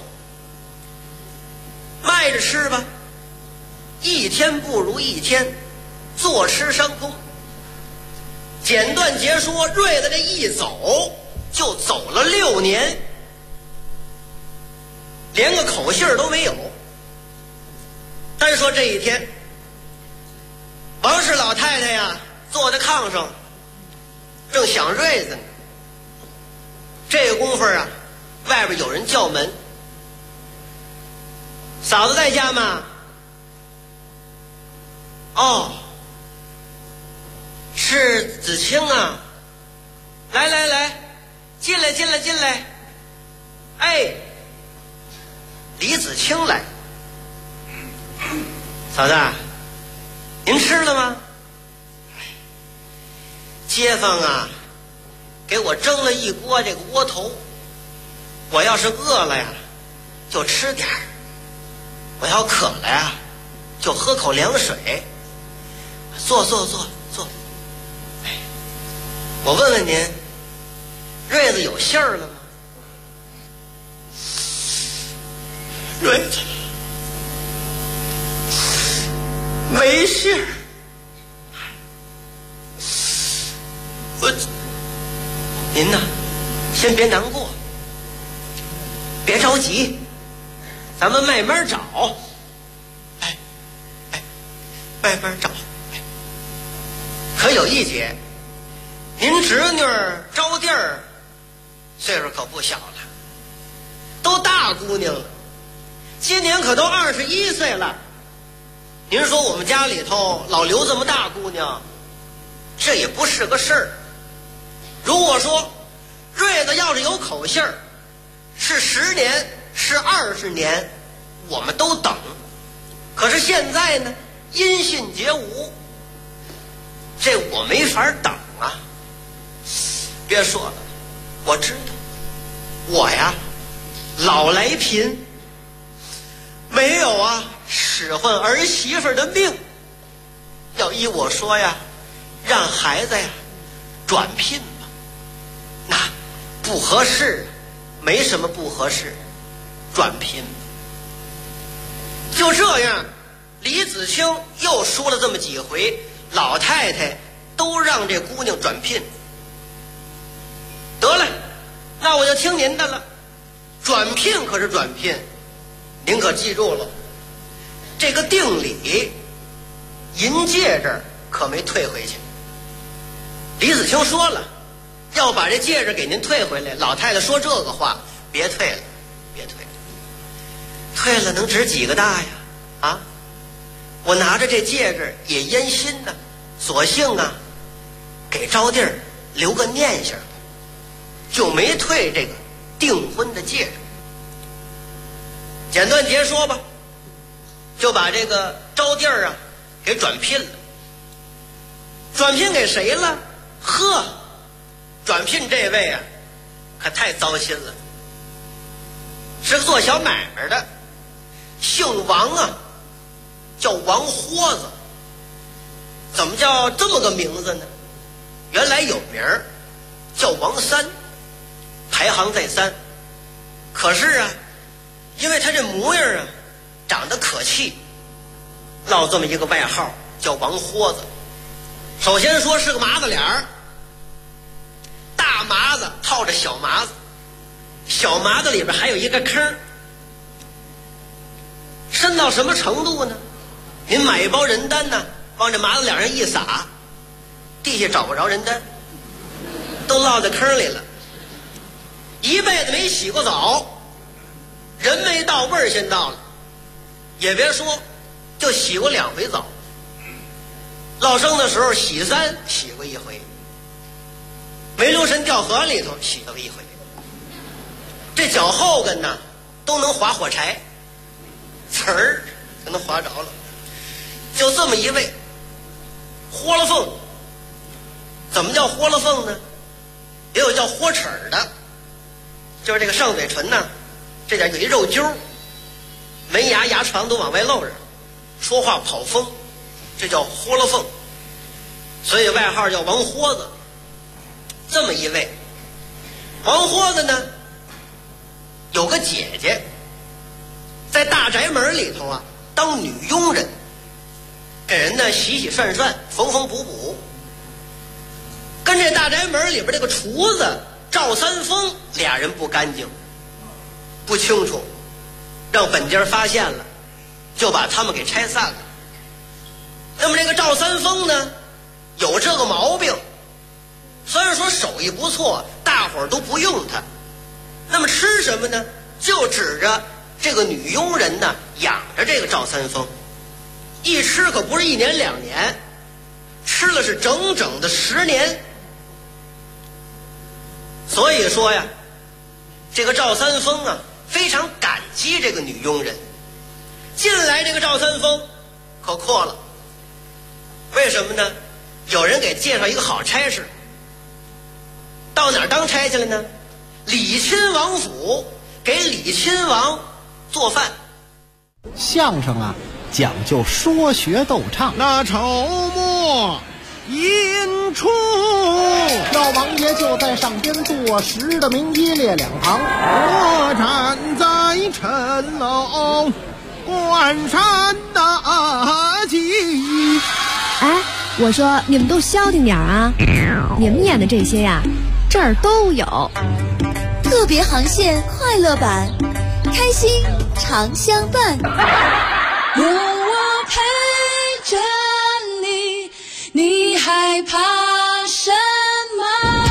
卖着吃吧，一天不如一天，坐吃山空。简短截说，瑞子这一走就走了6年，连个口信儿都没有。单说这一天，王氏老太太呀，坐在炕上，正想瑞子呢。这个功夫啊，外边有人叫门：“嫂子在家吗？”哦，是子清啊！来来来，进来进来进来。哎，李子清来。嫂子，您吃了吗？街坊啊，给我蒸了一锅这个窝头，我要是饿了呀，就吃点儿；我要渴了呀，就喝口凉水。坐坐坐坐。哎，我问问您，瑞子有信儿了吗？瑞子没信儿。您呢，先别难过，别着急，咱们慢慢找。哎，慢慢找。可有一节，您侄女招娣儿岁数可不小了，都大姑娘了，今年可都21岁了。您说我们家里头老留这么大姑娘，这也不是个事儿。如果说瑞子要是有口信儿，是10年是20年，我们都等。可是现在呢，音信皆无，这我没法等啊。别说了，我知道，我呀老来贫，没有啊使唤儿媳妇的命。要依我说呀，让孩子呀转聘吧，那不合适，没什么不合适，转聘吧。就这样，李子清又说了这么几回，老太太都让这姑娘转聘。得了，那我就听您的了。转聘可是转聘，您可记住了，这个定礼银戒指可没退回去。李子清说了，要把这戒指给您退回来。老太太说这个话，别退了，别退了，退了能值几个大呀？啊，我拿着这戒指也烟心呢，索性啊，给招娣儿留个念想，就没退这个订婚的戒指。简短截说吧，就把这个招娣儿啊给转聘了。转聘给谁了？呵，转聘这位啊，可太糟心了，是个做小买卖的，姓王啊，叫王豁子。怎么叫这么个名字呢？原来有名儿叫王三，排行在3。可是啊，因为他这模样啊长得可气，落这么一个外号叫王豁子。首先说是个麻子脸儿，大麻子套着小麻子，小麻子里边还有一个坑，深到什么程度呢？您买一包人丹呢，往这麻子脸上一撒，地下找不着人丹，都落在坑里了。一辈子没洗过澡，人没到味儿先到了，也别说，就洗过2回澡。落生的时候洗3洗过1回，没留神掉河里头洗过1回。这脚后跟呢都能划火柴，词儿就能划着了。就这么一位豁了凤。怎么叫豁了凤呢？也有叫豁齿儿的，就是这个上嘴唇呢，这点有一肉揪，门牙牙床都往外露着，说话跑风，这叫豁了凤，所以外号叫王豁子。 这么一位。王豁子呢有个姐姐，在大宅门里头啊当女佣人，给人呢洗洗涮涮，缝缝补补。跟这大宅门里边这个厨子赵三丰俩人不干净，不清楚，让本家发现了，就把他们给拆散了。那么这个赵三丰呢有这个毛病，虽然说手艺不错，大伙儿都不用他，那么吃什么呢？就指着这个女佣人呢养着这个赵三丰，一吃可不是1年2年，吃了是整整的10年。所以说呀，这个赵三丰啊非常感激这个女佣人。进来这个赵三丰可阔了，为什么呢？有人给介绍一个好差事，到哪儿当差去了呢？李亲王府给李亲王做饭。 相声啊讲究说学逗唱， 那筹末引出， 老王爷就在上边坐实的明一列两旁， 我站在城楼观山大景。 哎，我说你们都消停点啊！你们演的这些呀，这儿都有。 特别航线快乐版，开心常相伴。 有我陪着你，你害怕什么？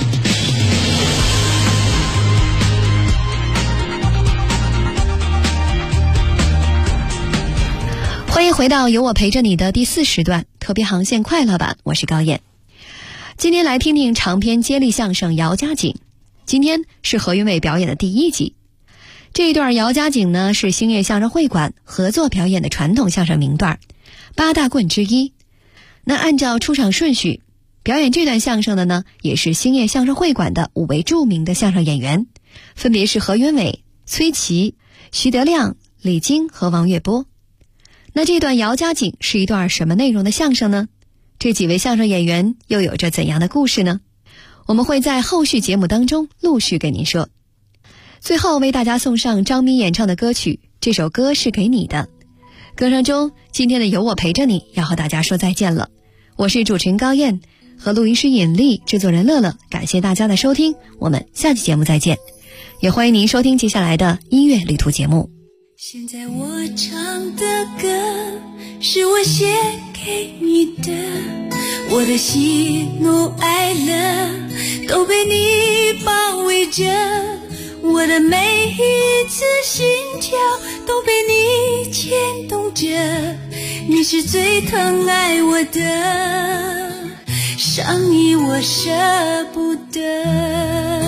欢迎回到有我陪着你的第4时段特别航线快乐版，我是高燕。今天来听听长篇接力相声《姚家井》，今天是何云伟表演的第1集。这一段《姚家井》呢是兴业相声会馆合作表演的传统相声名段，8大棍之一。那按照出场顺序，表演这段相声的呢也是兴业相声会馆的5位著名的相声演员，分别是何云伟、崔琦、徐德亮、李菁和王月波。那这段《姚家井》是一段什么内容的相声呢？这几位相声演员又有着怎样的故事呢？我们会在后续节目当中陆续给您说。最后为大家送上张敏演唱的歌曲，这首歌是给你的。歌声中，今天的有我陪着你要和大家说再见了。我是主持人高燕，和录音师尹丽，制作人乐乐，感谢大家的收听，我们下期节目再见。也欢迎您收听接下来的音乐旅途节目。 现在我唱的歌是我写给你的，我的喜怒哀乐都被你包围着，我的每一次心跳都被你牵动着，你是最疼爱我的，伤你我舍不得。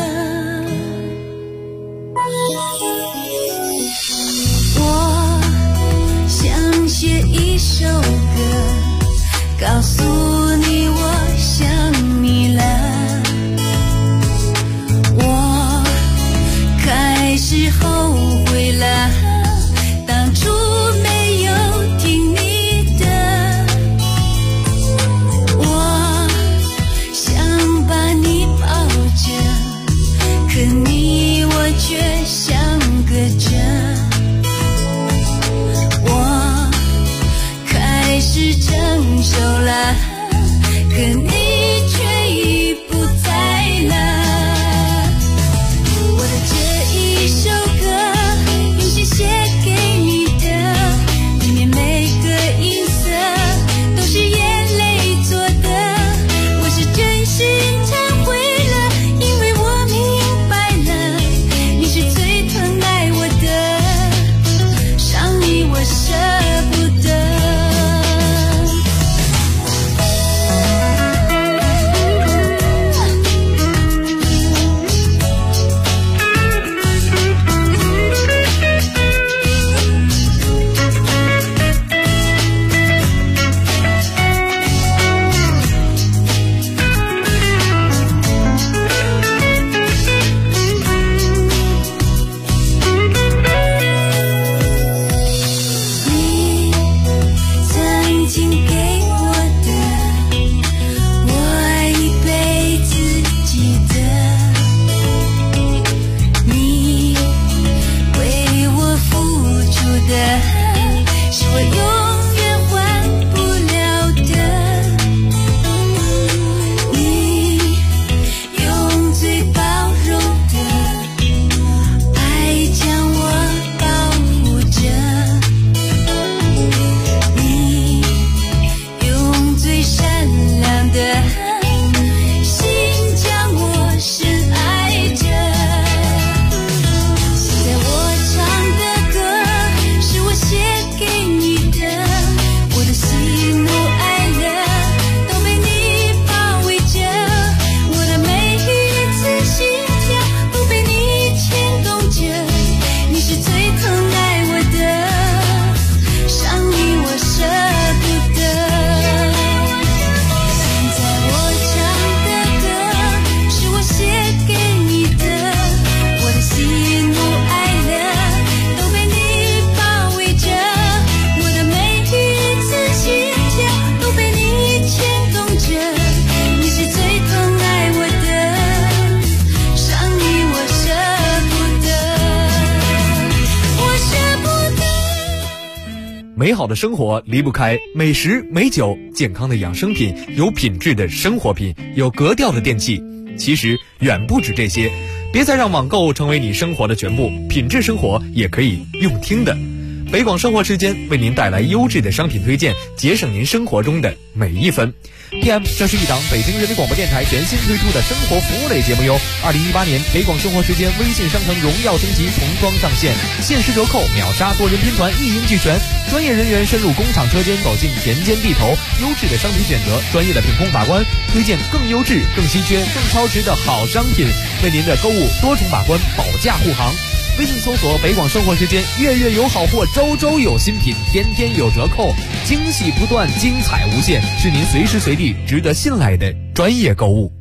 我想写一首歌，告诉你我想你了，我开始后悔了，当初没有听你的，我想把你抱着，可你我却相隔着，我开始成熟了。 美好的生活离不开美食、美酒、健康的养生品、有品质的生活品、有格调的电器。其实远不止这些，别再让网购成为你生活的全部，品质生活也可以用听的。北广生活时间为您带来优质的商品推荐，节省您生活中的每一分。PM， 这是一档北京人民广播电台全新推出的生活服务类节目哟。2018年北广生活时间微信商城荣耀升级重装上线，限时折扣、秒杀、多人拼团一应俱全，专业人员深入工厂车间，走进田间地头，优质的商品选择，专业的品控把关，推荐更优质、更稀缺、更超值的好商品，为您的购物多重把关，保驾护航。微信搜索北广生活时间，月月有好货，周周有新品，天天有折扣，惊喜不断，精彩无限，是您随时随地值得信赖的专业购物。